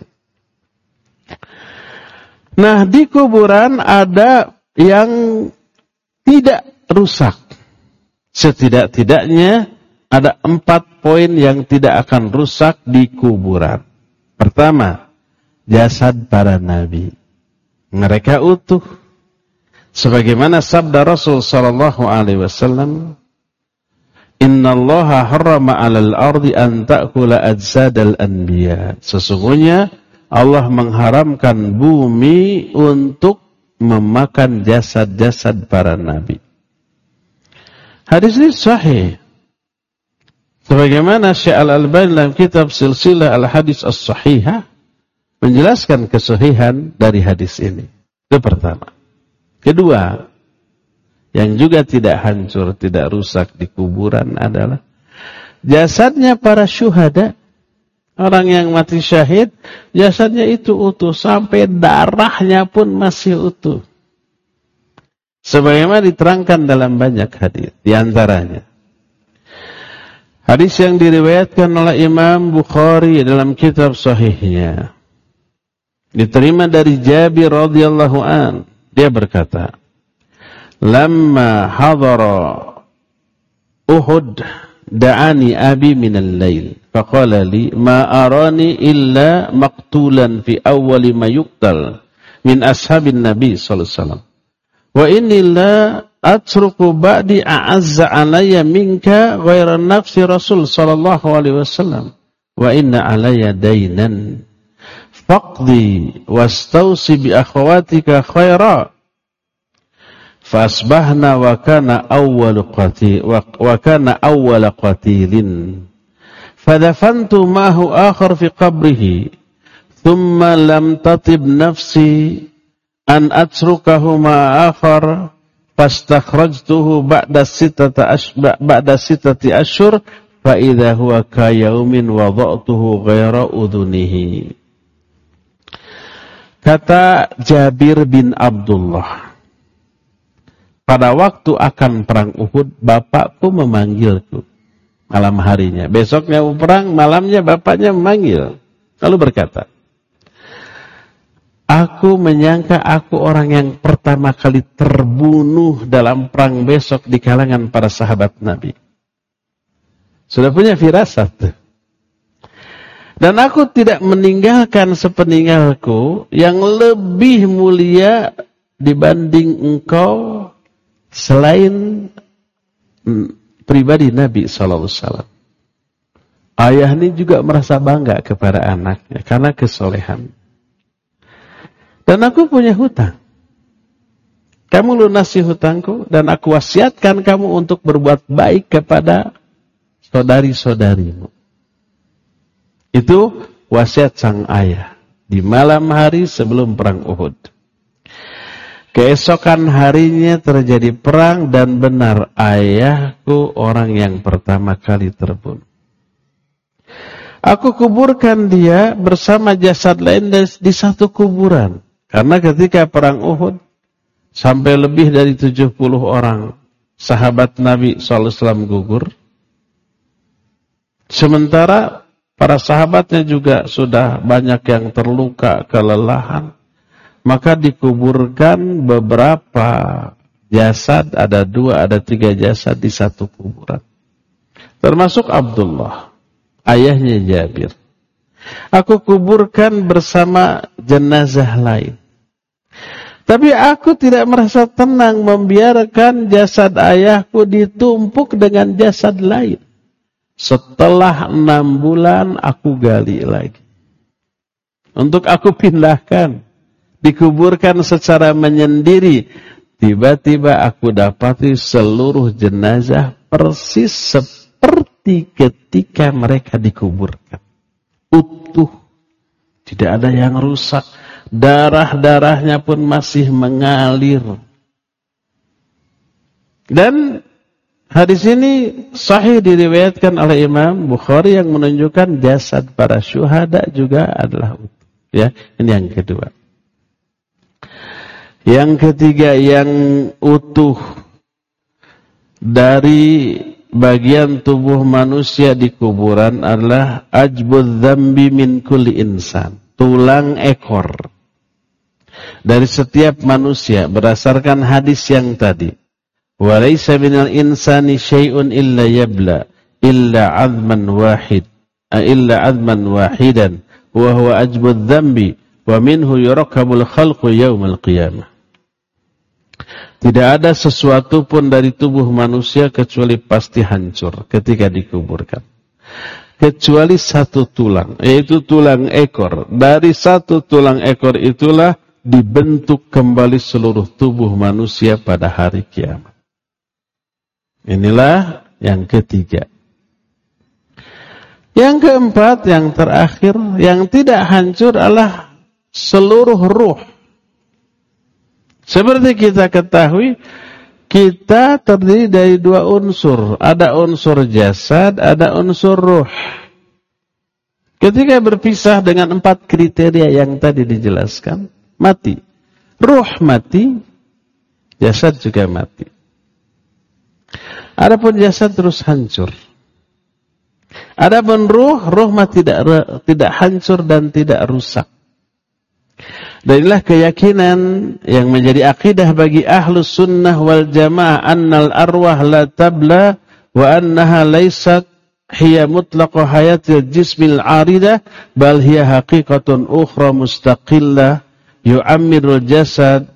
Nah, di kuburan ada yang tidak rusak. Setidak-tidaknya ada 4 poin yang tidak akan rusak di kuburan. Pertama, jasad para nabi. Mereka utuh. Sebagaimana sabda Rasul sallallahu alaihi wasallam, "Innallaha harrama 'alal ardi an ta'kula ajsadal anbiya." Sesungguhnya Allah mengharamkan bumi untuk memakan jasad-jasad para nabi. Hadis ini sahih. Sebagaimana Syekh Al-Albani dalam kitab Silsilah Al-Hadis As-Sahihah menjelaskan kesahihan dari hadis ini. Itu pertama. Kedua, yang juga tidak hancur, tidak rusak di kuburan adalah jasadnya para syuhada. Orang yang mati syahid, jasadnya itu utuh, sampai darahnya pun masih utuh. Sebagaimana diterangkan dalam banyak hadis, di antaranya hadis yang diriwayatkan oleh Imam Bukhari dalam kitab sahihnya, diterima dari Jabir radhiyallahu an, dia berkata, "Lamma hadara Uhud, da'ani abi minal lail, faqala li ma arani illa maqtulan fi awwali ma yuqtal min ashabin nabi sallallahu alaihi wasallam. Wa inni la atruku ba'di a'azza alayya minka ghaira nafsi Rasul sallallahu alaihi wasallam. Wa inna alayya dainan. Faqdi wastausi bi akhwatika khaira." Fasbahna wa kana awwal qatilin. Fadafantu ma'ahu akhar fi qabrihi. Thumma lam tatib nafsi an atrukahu ma'a akhar. Fastakhrajtuhu ba'da sittati ashhur. Fa idza huwa ka yaumin wada'tuhu ghaira udhunihi. Kata Jabir bin Abdullah, pada waktu akan perang Uhud, bapakku memanggilku malam harinya. Besoknya perang, malamnya bapaknya memanggil. Lalu berkata, "Aku menyangka aku orang yang pertama kali terbunuh dalam perang besok di kalangan para sahabat Nabi." Sudah punya firasat. "Dan aku tidak meninggalkan sepeninggalku yang lebih mulia dibanding engkau selain pribadi Nabi SAW. Ayah ini juga merasa bangga kepada anaknya karena kesolehan. Dan aku punya hutang. Kamu lunasi hutangku dan aku wasiatkan kamu untuk berbuat baik kepada saudari-saudarimu." Itu wasiat sang ayah di malam hari sebelum perang Uhud. Keesokan harinya terjadi perang dan benar ayahku orang yang pertama kali terbunuh. Aku kuburkan dia bersama jasad lain di satu kuburan. Karena ketika perang Uhud sampai lebih dari 70 orang sahabat Nabi SAW gugur. Sementara para sahabatnya juga sudah banyak yang terluka, kelelahan. Maka dikuburkan beberapa jasad, ada 2, ada 3 jasad di satu kuburan. Termasuk Abdullah, ayahnya Jabir. Aku kuburkan bersama jenazah lain. Tapi aku tidak merasa tenang membiarkan jasad ayahku ditumpuk dengan jasad lain. Setelah 6 bulan aku gali lagi. Untuk aku pindahkan. Dikuburkan secara menyendiri. Tiba-tiba aku dapati seluruh jenazah persis seperti ketika mereka dikuburkan. Utuh. Tidak ada yang rusak. Darah-darahnya pun masih mengalir. Dan hadis ini sahih diriwayatkan oleh Imam Bukhari yang menunjukkan jasad para syuhada juga adalah utuh. Ya, ini yang kedua. Yang ketiga yang utuh dari bagian tubuh manusia di kuburan adalah ajbudz dzambi min kulli insan, tulang ekor dari setiap manusia berdasarkan hadis yang tadi. Wa laisa minal insani syai'un illa yabla illa 'azman wahidan wa huwa ajbudz dzambi wa minhu yurakabul khalqu yaumal qiyamah. Tidak ada sesuatu pun dari tubuh manusia kecuali pasti hancur ketika dikuburkan. Kecuali satu tulang, yaitu tulang ekor. Dari satu tulang ekor itulah dibentuk kembali seluruh tubuh manusia pada hari kiamat. Inilah yang ketiga. Yang keempat, yang terakhir, yang tidak hancur adalah seluruh ruh. Seperti kita ketahui, kita terdiri dari dua unsur. Ada unsur jasad, ada unsur ruh. Ketika berpisah dengan 4 kriteria yang tadi dijelaskan, mati. Ruh mati, jasad juga mati. Adapun jasad terus hancur. Adapun ruh mati tidak hancur dan tidak rusak. Dan inilah keyakinan yang menjadi akidah bagi ahlus sunnah wal jamaah, annal arwah la tabla wa annaha laysat hiya mutlaqu hayatil jismil aridah bal hiya haqiqatun ukhra mustaqillah yu'ammirul jasad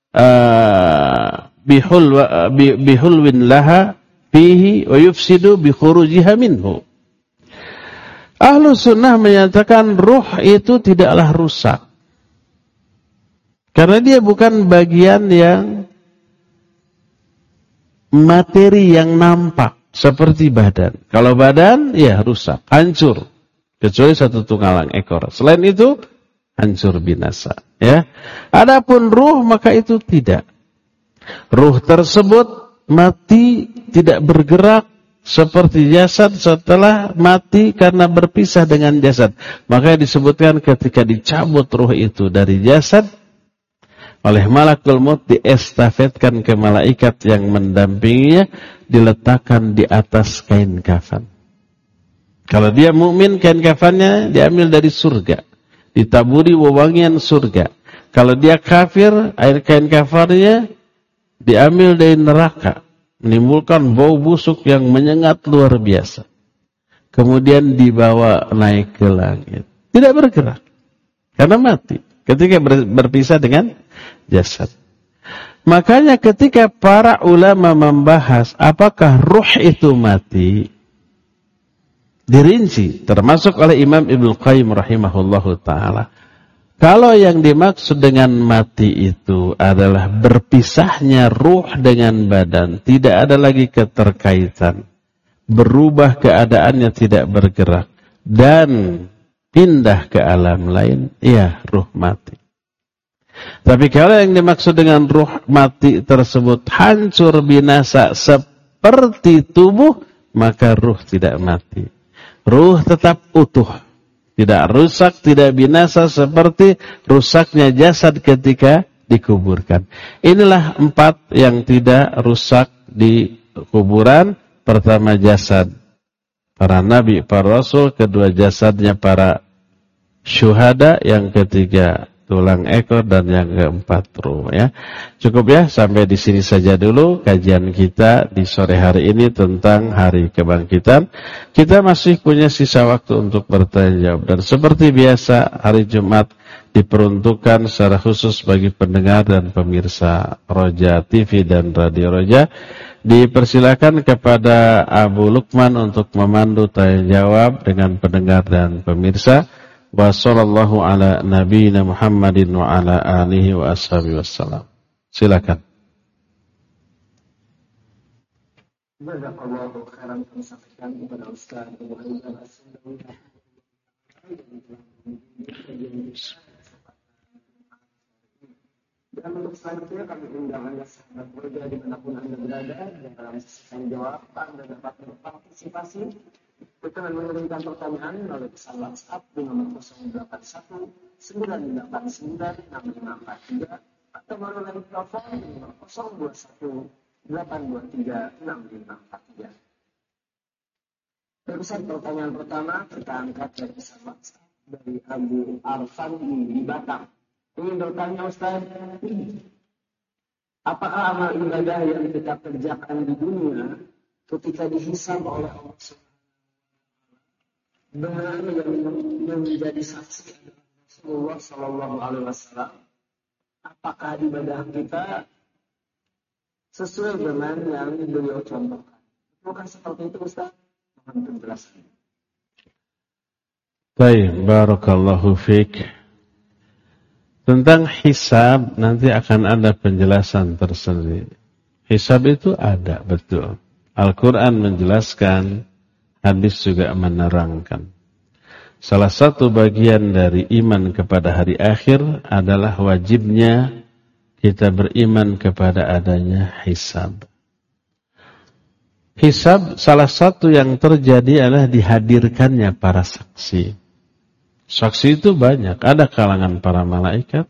bihulwin laha fihi wa yufsidu bi khurujiha minhu. Ahlus sunnah menyatakan ruh itu tidaklah rusak. Karena dia bukan bagian yang materi yang nampak seperti badan. Kalau badan, ya rusak, hancur. Kecuali satu tunggalang ekor. Selain itu, hancur binasa. Ya. Adapun ruh, maka itu tidak. Ruh tersebut mati, tidak bergerak seperti jasad setelah mati karena berpisah dengan jasad. Makanya disebutkan ketika dicabut ruh itu dari jasad, oleh malakul maut diestafetkan ke malaikat yang mendampinginya, diletakkan di atas kain kafan. Kalau dia mukmin, kain kafannya diambil dari surga, ditaburi wewangian surga. Kalau dia kafir, air kain kafannya diambil dari neraka, menimbulkan bau busuk yang menyengat luar biasa. Kemudian dibawa naik ke langit, tidak bergerak karena mati ketika berpisah dengan jasad. Makanya ketika para ulama membahas apakah ruh itu mati, dirinci termasuk oleh Imam Ibnu Qayyim rahimahullahu taala. Kalau yang dimaksud dengan mati itu adalah berpisahnya ruh dengan badan, tidak ada lagi keterkaitan, berubah keadaannya, tidak bergerak dan pindah ke alam lain, ya ruh mati. Tapi kalau yang dimaksud dengan ruh mati tersebut hancur binasa seperti tubuh, maka ruh tidak mati. Ruh tetap utuh, tidak rusak, tidak binasa seperti rusaknya jasad ketika dikuburkan. Inilah 4 yang tidak rusak di kuburan. Pertama jasad para nabi, para rasul. Kedua jasadnya para syuhada. Yang ketiga tulang ekor, dan yang keempat ruh. Ya, cukup ya, sampai di sini saja dulu kajian kita di sore hari ini tentang hari kebangkitan. Kita masih punya sisa waktu untuk bertanya jawab, dan seperti biasa hari Jumat diperuntukkan secara khusus bagi pendengar dan pemirsa Roja TV dan Radio Roja. Dipersilakan kepada Abu Lukman untuk memandu tanya jawab dengan pendengar dan pemirsa. Wa sallallahu ala nabiyina Muhammadin wa ala alihi wa ashabihi wassalam. Silakan. Jazakallahu khairan sampaikan kepada Ustaz dan untuk selanjutnya kami undang Anda sahabat Roja dimanapun Anda berada dalam sesi tanya jawab. Anda dapat berpartisipasi dengan mengirimkan pertanyaan melalui pesan WhatsApp di nomor 081 989 6543 atau melalui telepon di nomor 021 823 6543. Pesan pertanyaan pertama kita angkat dari pesan WhatsApp dari Abu Arfandi di Batam. Ingin bertanya Ustaz, apakah amal ibadah yang kita kerjakan di dunia ketika dihisab oleh Allah benar yang menjadi saksi Rasulullah Sallallahu Alaihi Wasallam, apakah ibadah kita sesuai dengan yang beliau contohkan? Bukan seperti itu Ustaz? Mohon penjelasan. Baik, barakallahu fiik. Tentang hisab nanti akan ada penjelasan tersendiri. Hisab itu ada, betul. Al-Quran menjelaskan, hadis juga menerangkan. Salah satu bagian dari iman kepada hari akhir adalah wajibnya kita beriman kepada adanya hisab. Hisab salah satu yang terjadi adalah dihadirkannya para saksi. Saksi itu banyak, ada kalangan para malaikat.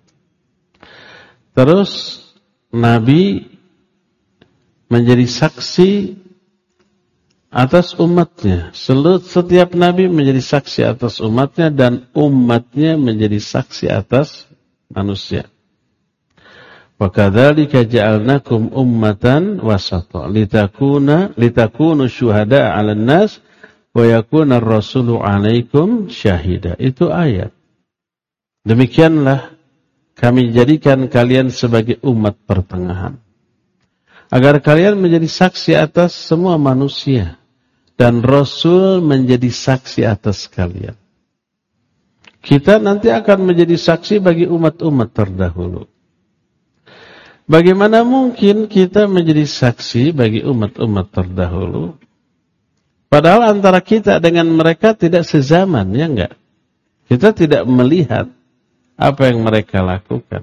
Terus Nabi menjadi saksi atas umatnya. Setiap Nabi menjadi saksi atas umatnya dan umatnya menjadi saksi atas manusia. Wa kadzalika ja'alnakum ummatan wasata litakunu syuhada'a 'alan nas wa yakuna ar-rasulu 'alaikum syahida. Itu ayat. Demikianlah kami jadikan kalian sebagai umat pertengahan, agar kalian menjadi saksi atas semua manusia dan Rasul menjadi saksi atas kalian. Kita nanti akan menjadi saksi bagi umat-umat terdahulu. Bagaimana mungkin kita menjadi saksi bagi umat-umat terdahulu? Padahal antara kita dengan mereka tidak sezaman, ya enggak? Kita tidak melihat apa yang mereka lakukan.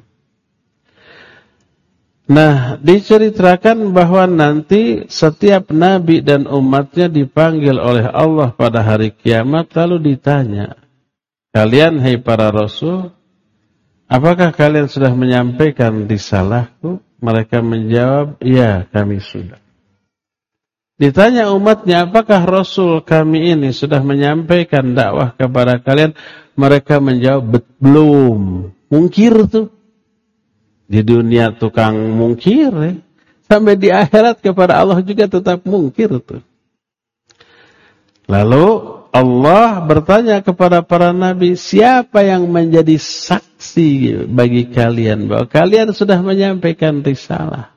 Nah, diceritakan bahwa nanti setiap nabi dan umatnya dipanggil oleh Allah pada hari kiamat, lalu ditanya, kalian hai para rasul, apakah kalian sudah menyampaikan risalahku? Mereka menjawab, ya kami sudah. Ditanya umatnya, apakah rasul kami ini sudah menyampaikan dakwah kepada kalian? Mereka menjawab, belum. Mungkir tuh. Di dunia tukang mungkir, ya. Sampai di akhirat kepada Allah juga tetap mungkir tuh. Lalu Allah bertanya kepada para nabi, siapa yang menjadi saksi bagi kalian bahwa kalian sudah menyampaikan risalah?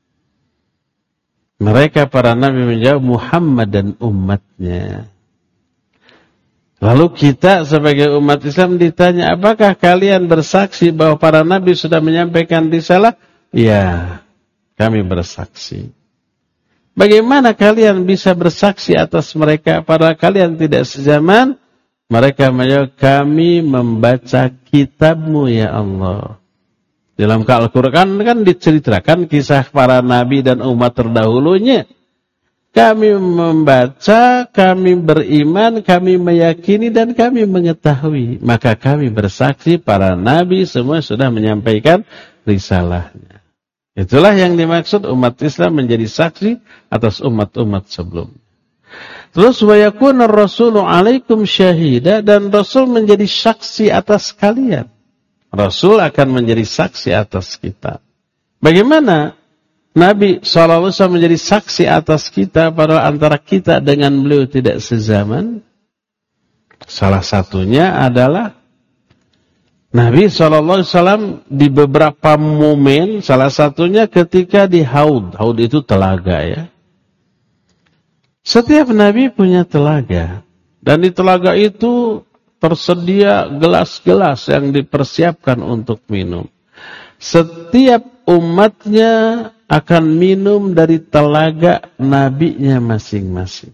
Mereka para nabi menjawab, Muhammad dan umatnya. Lalu kita sebagai umat Islam ditanya, apakah kalian bersaksi bahwa para nabi sudah menyampaikan risalah? Ya, kami bersaksi. Bagaimana kalian bisa bersaksi atas mereka padahal kalian tidak sezaman? Mereka menjawab, kami membaca kitab-Mu ya Allah. Dalam Al-Quran kan diceritakan kisah para nabi dan umat terdahulunya. Kami membaca, kami beriman, kami meyakini dan kami mengetahui. Maka kami bersaksi para nabi semua sudah menyampaikan risalahnya. Itulah yang dimaksud umat Islam menjadi saksi atas umat-umat sebelum. Terus wa yakuna ar-rasulu 'alaikum syahida, dan Rasul menjadi saksi atas kalian. Rasul akan menjadi saksi atas kita. Bagaimana Nabi SAW menjadi saksi atas kita padahal antara kita dengan beliau tidak sezaman? Salah satunya adalah Nabi SAW di beberapa momen, salah satunya ketika di Haud. Haud itu telaga ya. Setiap Nabi punya telaga. Dan di telaga itu tersedia gelas-gelas yang dipersiapkan untuk minum. Setiap umatnya akan minum dari telaga nabinya masing-masing.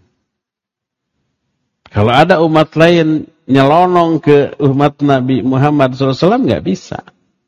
Kalau ada umat lain nyelonong ke umat Nabi Muhammad SAW, nggak bisa.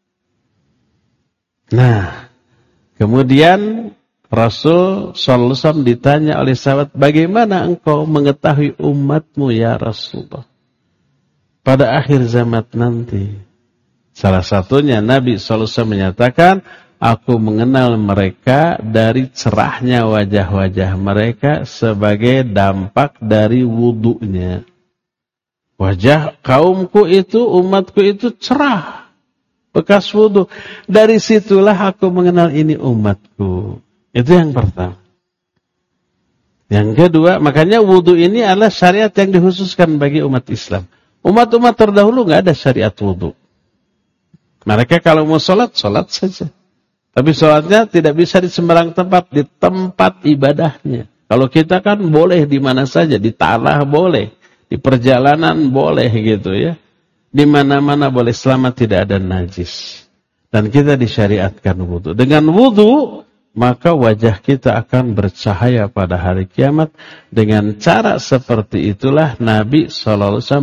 Nah, kemudian Rasul SAW ditanya oleh sahabat, bagaimana engkau mengetahui umatmu ya Rasulullah pada akhir zaman nanti? Salah satunya Nabi SAW menyatakan, aku mengenal mereka dari cerahnya wajah-wajah mereka sebagai dampak dari wudunya. Wajah kaumku itu, umatku itu cerah, bekas wudu. Dari situlah aku mengenal ini umatku. Itu yang pertama. Yang kedua, makanya wudu ini adalah syariat yang dikhususkan bagi umat Islam. Umat-umat terdahulu nggak ada syariat wudu. Mereka kalau mau sholat, sholat saja. Tapi sholatnya tidak bisa di sembarang tempat, di tempat ibadahnya. Kalau kita kan boleh di mana saja, di tanah boleh, di perjalanan boleh gitu ya. Di mana-mana boleh selama tidak ada najis. Dan kita disyariatkan wudu. Dengan wudu, maka wajah kita akan bercahaya pada hari kiamat. Dengan cara seperti itulah Nabi SAW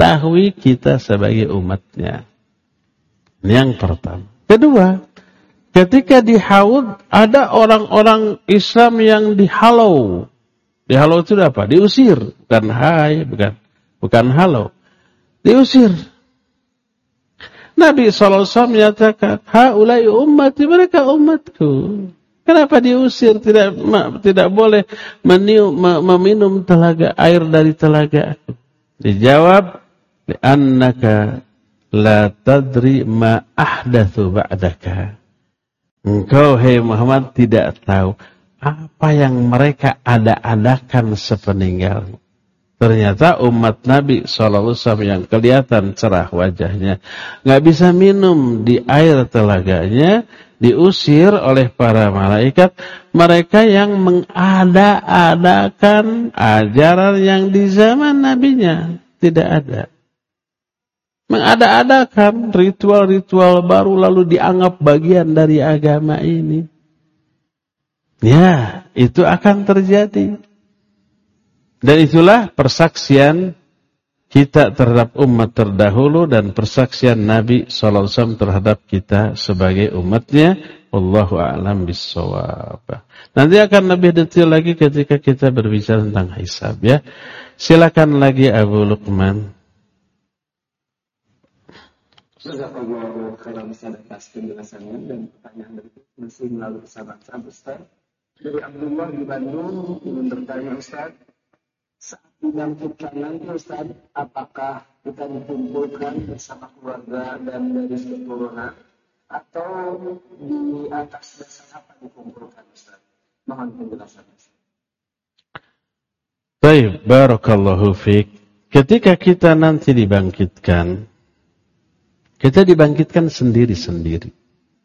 mengetahui kita sebagai umatnya. Ini yang pertama. Kedua, ketika di Haud ada orang-orang Islam yang dihalau. Dihalau itu apa? Diusir, bukan hai, bukan halau. Diusir. Nabi SAW menyatakan, haulai ummati, mereka umatku. Kenapa diusir? Tidak boleh meminum air dari telaga aku. Dijawab, li'annaka la tadri ma ahdatsu ba'daka. Engkau, hai Muhammad, tidak tahu apa yang mereka ada-adakan sepeninggalmu. Ternyata umat Nabi SAW yang kelihatan cerah wajahnya, nggak bisa minum di air telaganya, diusir oleh para malaikat. Mereka yang mengada-adakan ajaran yang di zaman nabinya tidak ada. Mengada-adakan ritual-ritual baru lalu dianggap bagian dari agama ini. Ya, itu akan terjadi. Dan itulah persaksian kita terhadap umat terdahulu dan persaksian Nabi SAW terhadap kita sebagai umatnya. Wallahu a'lam bissawab. Nanti akan lebih detail lagi ketika kita berbicara tentang hisab, ya. Silakan lagi Abu Luqman. Jazakallahu khairan atas penjelasannya, dan pertanyaan berikut masih melalui sahabat Ustaz. Dari Abdullah di Bandung ingin bertanya, Ustaz, saat dibangkitkan nanti Ustaz, apakah kita dikumpulkan bersama keluarga dan dari keturunan atau di atas dasar apa dikumpulkan, Ustaz? Mohon penjelasannya. Baik, barakallahu fiik. Ketika kita nanti dibangkitkan, kita dibangkitkan sendiri-sendiri.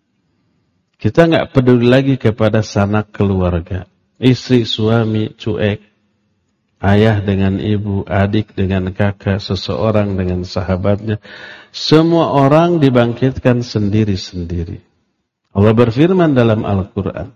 Kita nggak peduli lagi kepada sanak keluarga, istri, suami, cuek, ayah dengan ibu, adik dengan kakak, seseorang dengan sahabatnya. Semua orang dibangkitkan sendiri-sendiri. Allah berfirman dalam Al-Quran.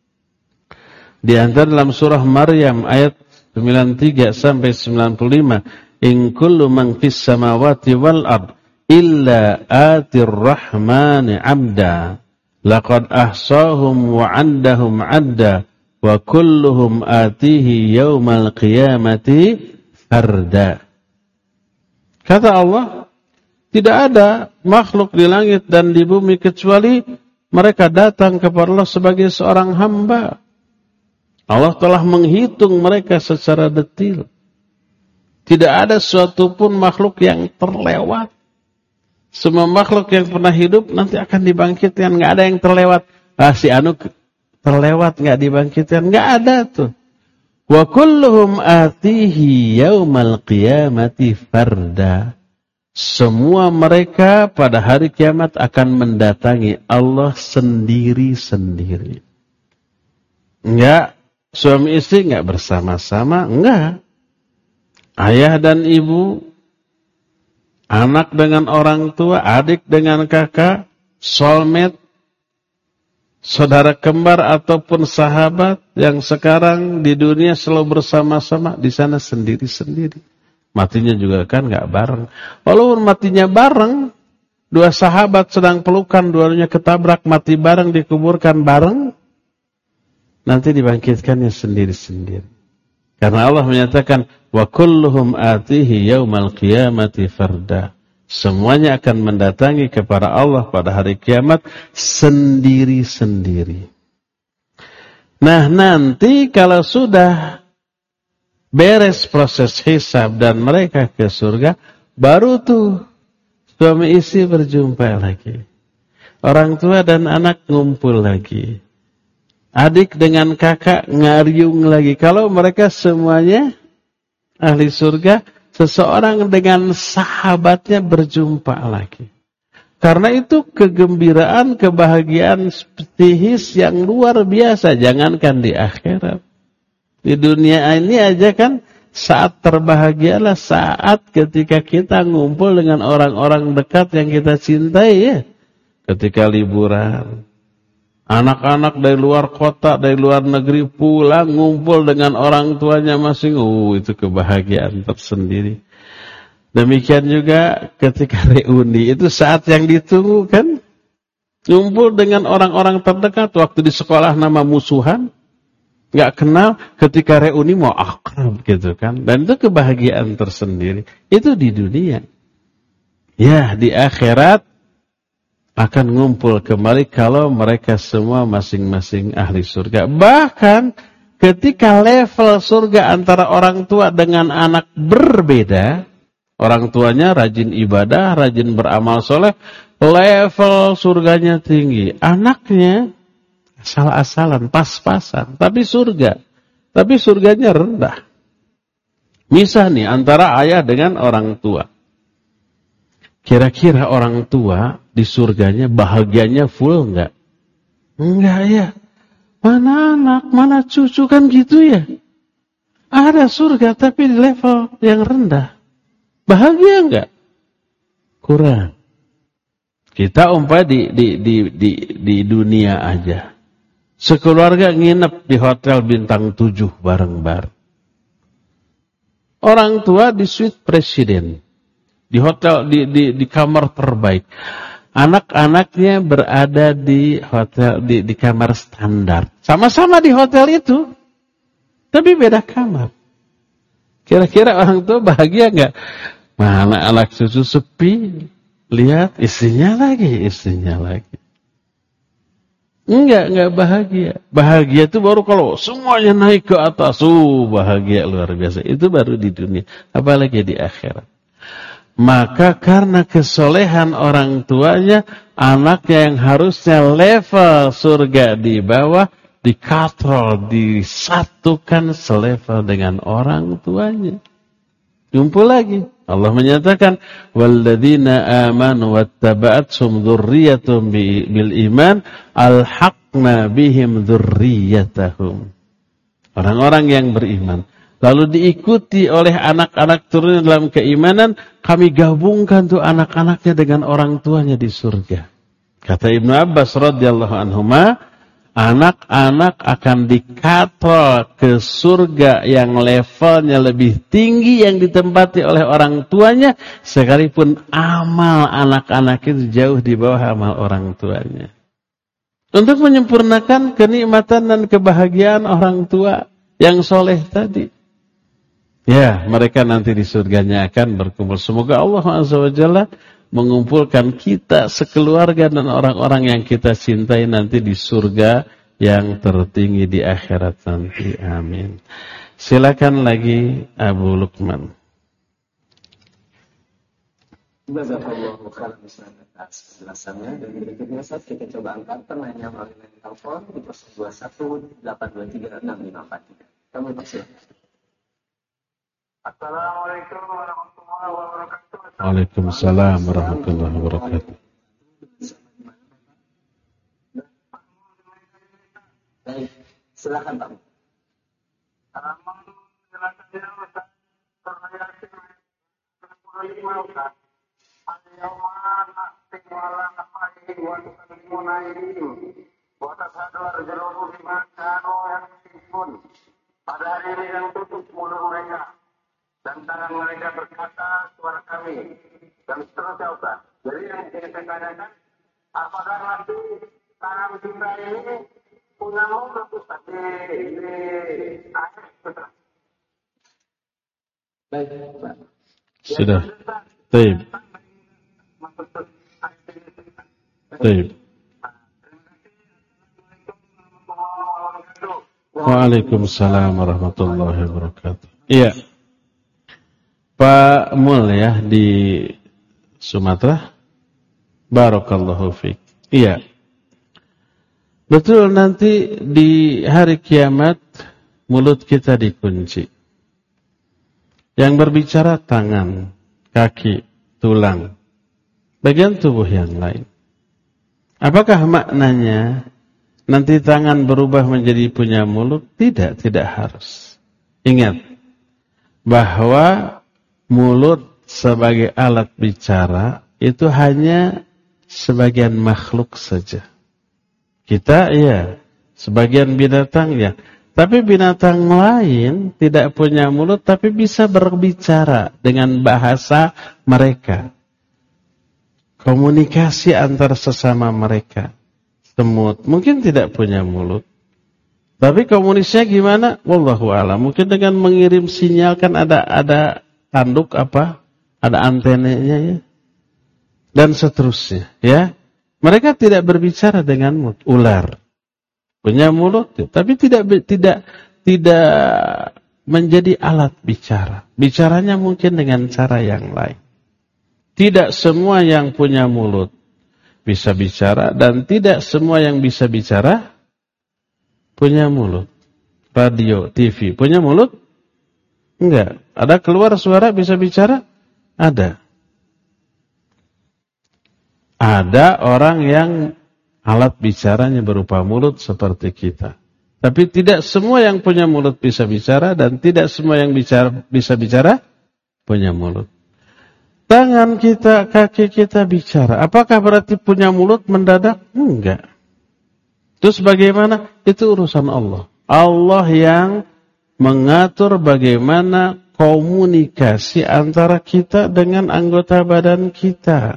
Di antara dalam surah Maryam ayat 93 sampai 95. In kullu man fis samawati wal ard illa atir rahmani abda. Laqad ahsahum wa andahum adda. Wa kulluhum atihi yawmal qiyamati farda. Kata Allah, tidak ada makhluk di langit dan di bumi kecuali mereka datang kepada Allah sebagai seorang hamba. Allah telah menghitung mereka secara detil. Tidak ada suatu pun makhluk yang terlewat. Semua makhluk yang pernah hidup nanti akan dibangkitkan. Nggak ada yang terlewat. Si anu terlewat nggak dibangkitkan, nggak ada tuh. Wa kulluhum atihi yaumal qiyamati farda. Semua mereka pada hari kiamat akan mendatangi Allah sendiri-sendiri. Enggak, suami istri enggak bersama-sama, enggak. Ayah dan ibu, anak dengan orang tua, adik dengan kakak, soulmate, saudara kembar ataupun sahabat yang sekarang di dunia selalu bersama-sama, di sana sendiri-sendiri. Matinya juga kan nggak bareng. Walaupun matinya bareng, dua sahabat sedang pelukan, dua-duanya ketabrak, mati bareng, dikuburkan bareng, nanti dibangkitkannya sendiri-sendiri. Karena Allah menyatakan, wa kulluhum atihi yaumal qiyamati farda. Semuanya akan mendatangi kepada Allah pada hari kiamat sendiri-sendiri. Nah, nanti kalau sudah beres proses hisab dan mereka ke surga, baru tuh suami istri berjumpa lagi. Orang tua dan anak ngumpul lagi. Adik dengan kakak ngariung lagi. Kalau mereka semuanya ahli surga, seseorang dengan sahabatnya berjumpa lagi. Karena itu kegembiraan, kebahagiaan psikis yang luar biasa. Jangankan di akhirat. Di dunia ini aja kan saat terbahagialah saat ketika kita ngumpul dengan orang-orang dekat yang kita cintai, ya. Ketika liburan. Anak-anak dari luar kota, dari luar negeri pulang ngumpul dengan orang tuanya masing. Itu kebahagiaan tersendiri. Demikian juga ketika reuni, itu saat yang ditunggu kan. Ngumpul dengan orang-orang terdekat waktu di sekolah nama musuhan, nggak kenal, ketika reuni mau akrab gitu kan. Dan itu kebahagiaan tersendiri. Itu di dunia. Ya, di akhirat akan ngumpul kembali kalau mereka semua masing-masing ahli surga. Bahkan ketika level surga antara orang tua dengan anak berbeda, orang tuanya rajin ibadah, rajin beramal soleh, level surganya tinggi. Anaknya asal-asalan, pas-pasan, tapi surga. Tapi surganya rendah. Misah nih antara ayah dengan orang tua. Kira-kira orang tua di surganya bahagianya full enggak? Enggak ya. Mana anak, mana cucu, kan gitu ya. Ada surga tapi di level yang rendah. Bahagia enggak? Kurang. Kita di dunia aja. Sekeluarga nginep di hotel bintang 7 bareng-bareng. Orang tua di suite presiden. Di hotel, di kamar terbaik. Anak-anaknya berada di hotel, di kamar standar. Sama-sama di hotel itu. Tapi beda kamar. Kira-kira orang tua bahagia enggak? Mana anak cucu sepi. Lihat istrinya lagi. Enggak bahagia. Bahagia itu baru kalau semuanya naik ke atas. Bahagia luar biasa. Itu baru di dunia. Apalagi di akhirat. Maka karena kesolehan orang tuanya, anaknya yang harusnya level surga di bawah, dikatrol, disatukan selevel dengan orang tuanya. Jumpa lagi. Allah menyatakan, walladzina amanu wattaba'athum dzurriyyatuhum bil iman alhaqna bihim dzurriyyatahum. Orang-orang yang beriman lalu diikuti oleh anak-anak turunnya dalam keimanan, kami gabungkan tuh anak-anaknya dengan orang tuanya di surga. Kata Ibnu Abbas radhiyallahu anhuma, anak-anak akan dikatrol ke surga yang levelnya lebih tinggi yang ditempati oleh orang tuanya, sekalipun amal anak-anak itu jauh di bawah amal orang tuanya. Untuk menyempurnakan kenikmatan dan kebahagiaan orang tua yang soleh tadi. Ya, mereka nanti di surganya akan berkumpul. Semoga Allah Azza wa Jalla mengumpulkan kita sekeluarga dan orang-orang yang kita cintai nanti di surga yang tertinggi di akhirat nanti. Amin. Silakan lagi Abu Lukman. Jazakallahu khairan atas penjelasannya. Dan berikutnya saat kita coba angkat penanya melalui telepon di 021 823 6543. Kami persilakan. Assalamualaikum warahmatullahi wabarakatuh. Waalaikumsalam warahmatullahi wabarakatuh. Baik, silakan Pak. Pada hari ini yang tutup mulut mereka dan tangan mereka berkata suara kami dan seterusnya Ustaz. Jadi yang ingin saya tanyakan, apakah nanti tangan kita ini punya mulut Ustaz di akhir Ustaz? Baik, Pak. Sudah. Baik. Baik. Waalaikumsalam warahmatullahi wabarakatuh. Iya. Pak Mul ya di Sumatera. Barakallahu fiik. Iya. Betul, nanti di hari kiamat mulut kita dikunci. Yang berbicara tangan, kaki, tulang, bagian tubuh yang lain. Apakah maknanya nanti tangan berubah menjadi punya mulut? Tidak harus. Ingat bahwa mulut sebagai alat bicara itu hanya sebagian makhluk saja. Kita ya, sebagian binatang ya. Tapi binatang lain tidak punya mulut tapi bisa berbicara dengan bahasa mereka. komunikasi antar sesama mereka. Semut mungkin tidak punya mulut, tapi komunikasinya gimana? Wallahu a'lam. Mungkin dengan mengirim sinyal, kan ada tanduk apa? Ada antenanya ya. Dan seterusnya, ya. Mereka tidak berbicara dengan mulut. Ular punya mulut, tapi tidak menjadi alat bicara. Bicaranya mungkin dengan cara yang lain. Tidak semua yang punya mulut bisa bicara, dan tidak semua yang bisa bicara punya mulut. Radio, TV, punya mulut? Enggak. Ada keluar suara bisa bicara? Ada. Ada orang yang alat bicaranya berupa mulut seperti kita. Tapi tidak semua yang punya mulut bisa bicara, dan tidak semua yang bisa bicara punya mulut. Tangan kita, kaki kita bicara. Apakah berarti punya mulut mendadak? Enggak. Terus bagaimana? Itu urusan Allah. Allah yang mengatur bagaimana komunikasi antara kita dengan anggota badan kita.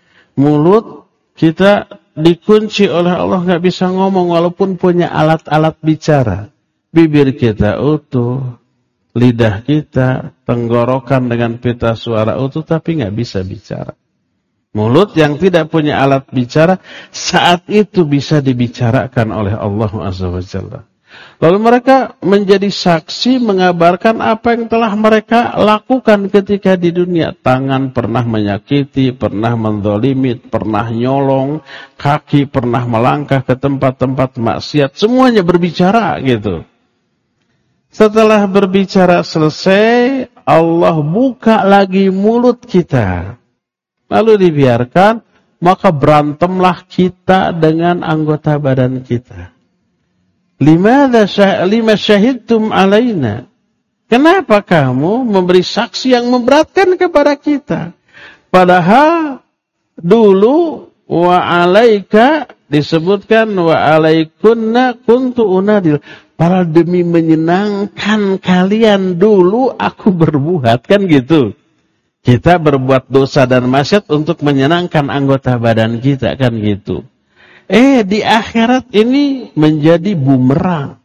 Mulut kita dikunci oleh Allah, nggak bisa ngomong walaupun punya alat-alat bicara. Bibir kita utuh, lidah kita, tenggorokan dengan pita suara utuh, tapi nggak bisa bicara. Mulut yang tidak punya alat bicara saat itu bisa dibicarakan oleh Allah Azza wa Jalla. Lalu mereka menjadi saksi mengabarkan apa yang telah mereka lakukan ketika di dunia. Tangan pernah menyakiti, pernah menzalimi, pernah nyolong, kaki pernah melangkah ke tempat-tempat maksiat. Semuanya berbicara gitu. Setelah berbicara selesai, Allah buka lagi mulut kita. Lalu dibiarkan, maka berantemlah kita dengan anggota badan kita. Lima syahidtum alaina. Kenapa kamu memberi saksi yang memberatkan kepada kita? Padahal dulu wa alaika disebutkan wa alaikunna kuntu unadil. Para demi menyenangkan kalian dulu aku berbuat, kan gitu. Kita berbuat dosa dan maksiat untuk menyenangkan anggota badan kita, kan gitu. Di akhirat ini menjadi bumerang.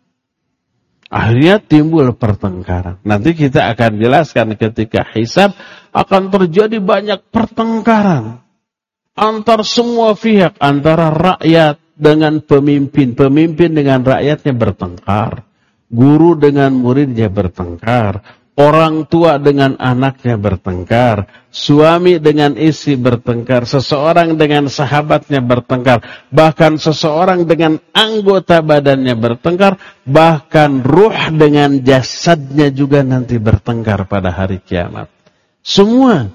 Akhirnya timbul pertengkaran. Nanti kita akan jelaskan ketika hisab akan terjadi banyak pertengkaran antar semua pihak, antara rakyat dengan pemimpin, pemimpin dengan rakyatnya bertengkar, guru dengan muridnya bertengkar, orang tua dengan anaknya bertengkar, suami dengan istri bertengkar, seseorang dengan sahabatnya bertengkar, bahkan seseorang dengan anggota badannya bertengkar, bahkan ruh dengan jasadnya juga nanti bertengkar pada hari kiamat. Semua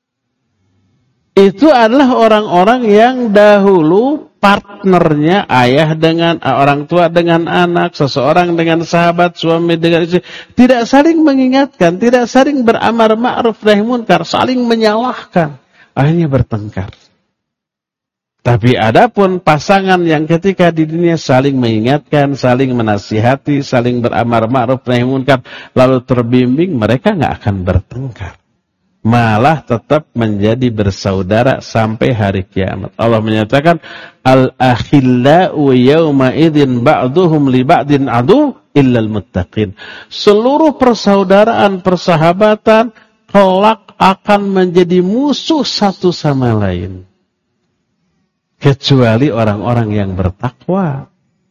itu adalah orang-orang yang dahulu partnernya ayah dengan orang tua dengan anak, seseorang dengan sahabat, suami dengan istri, tidak saling mengingatkan, tidak saling beramar ma'ruf nahi munkar, saling menyalahkan, akhirnya bertengkar. Tapi adapun pasangan yang ketika di dunia saling mengingatkan, saling menasihati, saling beramar ma'ruf nahi munkar, lalu terbimbing, mereka nggak akan bertengkar. Malah tetap menjadi bersaudara sampai hari kiamat. Allah menyatakan, al-akhillau yawma idzin ba'duhum li ba'din adu illal muttaqin. Seluruh persaudaraan, persahabatan kelak akan menjadi musuh satu sama lain, kecuali orang-orang yang bertakwa.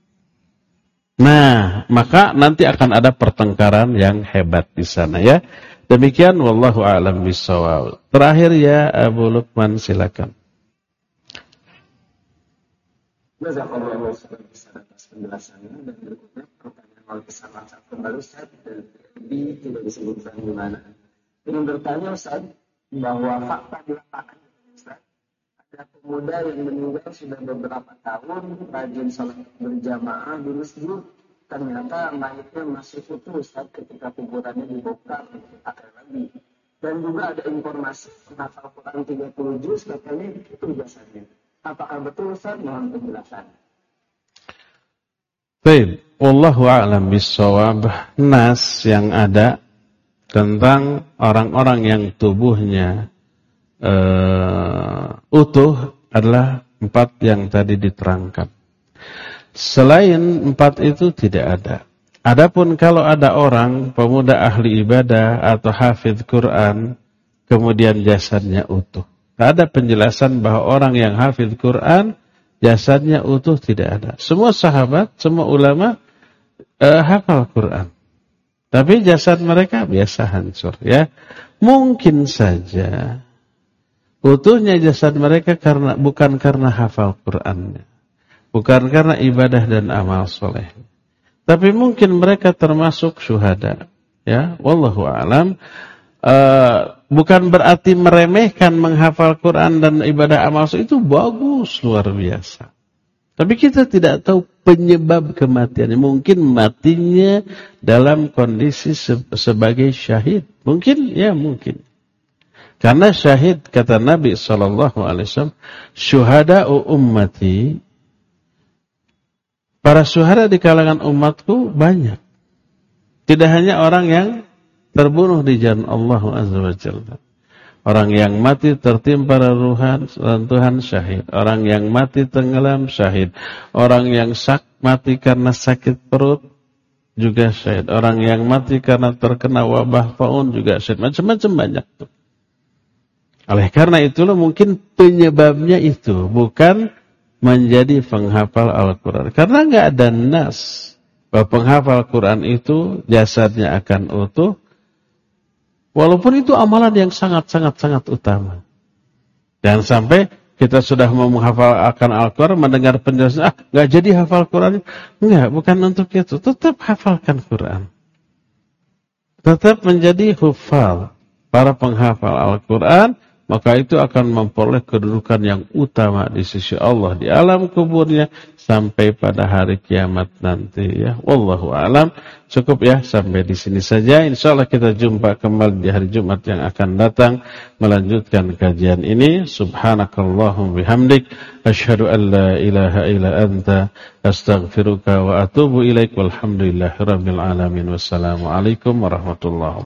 Nah, maka nanti akan ada pertengkaran yang hebat di sana, ya. Demikian, wallahu a'lam bishawab. Terakhir ya Abu Lukman, silakan. Jazakallahu khairan atas penjelasannya, dan berikutnya pertanyaan oleh salah satu kembali Ustaz, tidak disebutkan di mana. Ingin bertanya Ustaz, bahwa fakta di lapangan Ustaz, ada pemuda yang meninggal sudah beberapa tahun rajin salat berjamaah di masjid. Ternyata mayatnya masih utuh Ustaz ketika kuburannya dibongkar dipakai lagi. Dan juga ada informasi penghafal Quran 30 juz katanya itu biasanya. Apakah betul Ustaz? Mohon penjelasan. Baik, wallahu a'lam bishawab. Nas yang ada tentang orang-orang yang tubuhnya utuh adalah 4 yang tadi diterangkan. Selain 4 itu tidak ada. Adapun kalau ada orang pemuda ahli ibadah atau hafidz Quran, kemudian jasadnya utuh. Ada penjelasan bahwa orang yang hafidz Quran, jasadnya utuh tidak ada. Semua sahabat, semua ulama hafal Quran. Tapi jasad mereka biasa hancur, ya. Mungkin saja utuhnya jasad mereka bukan karena hafal Qurannya, bukan karena ibadah dan amal soleh. Tapi mungkin mereka termasuk syuhada, ya. Wallahu a'lam. Bukan berarti meremehkan menghafal Quran dan ibadah amal soleh, itu bagus, luar biasa. Tapi kita tidak tahu penyebab kematiannya. Mungkin matinya dalam kondisi sebagai syahid. Mungkin, ya mungkin. Karena syahid, kata Nabi SAW, syuhada'u ummati, para syuhada di kalangan umatku banyak. Tidak hanya orang yang terbunuh di jalan Allah Azza wa Jalla. Orang yang mati tertimpa reruntuhan syahid. Orang yang mati tenggelam syahid. Orang yang mati karena sakit perut juga syahid. Orang yang mati karena terkena wabah taun juga syahid. Macam-macam banyak tuh. Oleh karena itulah mungkin penyebabnya itu bukan menjadi penghafal Al-Quran. Karena nggak ada nas bahwa penghafal Quran itu jasadnya akan utuh. Walaupun itu amalan yang sangat utama. Dan sampai kita sudah mau menghafal akan Al-Quran, mendengar penjelasan, nggak jadi hafal Quran. Enggak, bukan untuk itu. Tetap hafalkan Quran. Tetap menjadi hufal, para penghafal Al-Quran, maka itu akan memperoleh kedudukan yang utama di sisi Allah di alam kuburnya sampai pada hari kiamat nanti, ya. Wallahu a'lam. Cukup ya sampai di sini saja. Insyaallah kita jumpa kembali di hari Jumat yang akan datang melanjutkan kajian ini. Subhanakallahumma bihamdik asyhadu an la ilaha illa anta astaghfiruka wa atubu ilaik. Walhamdulillahirabbil alamin. Wassalamualaikum warahmatullahi wabarakatuh.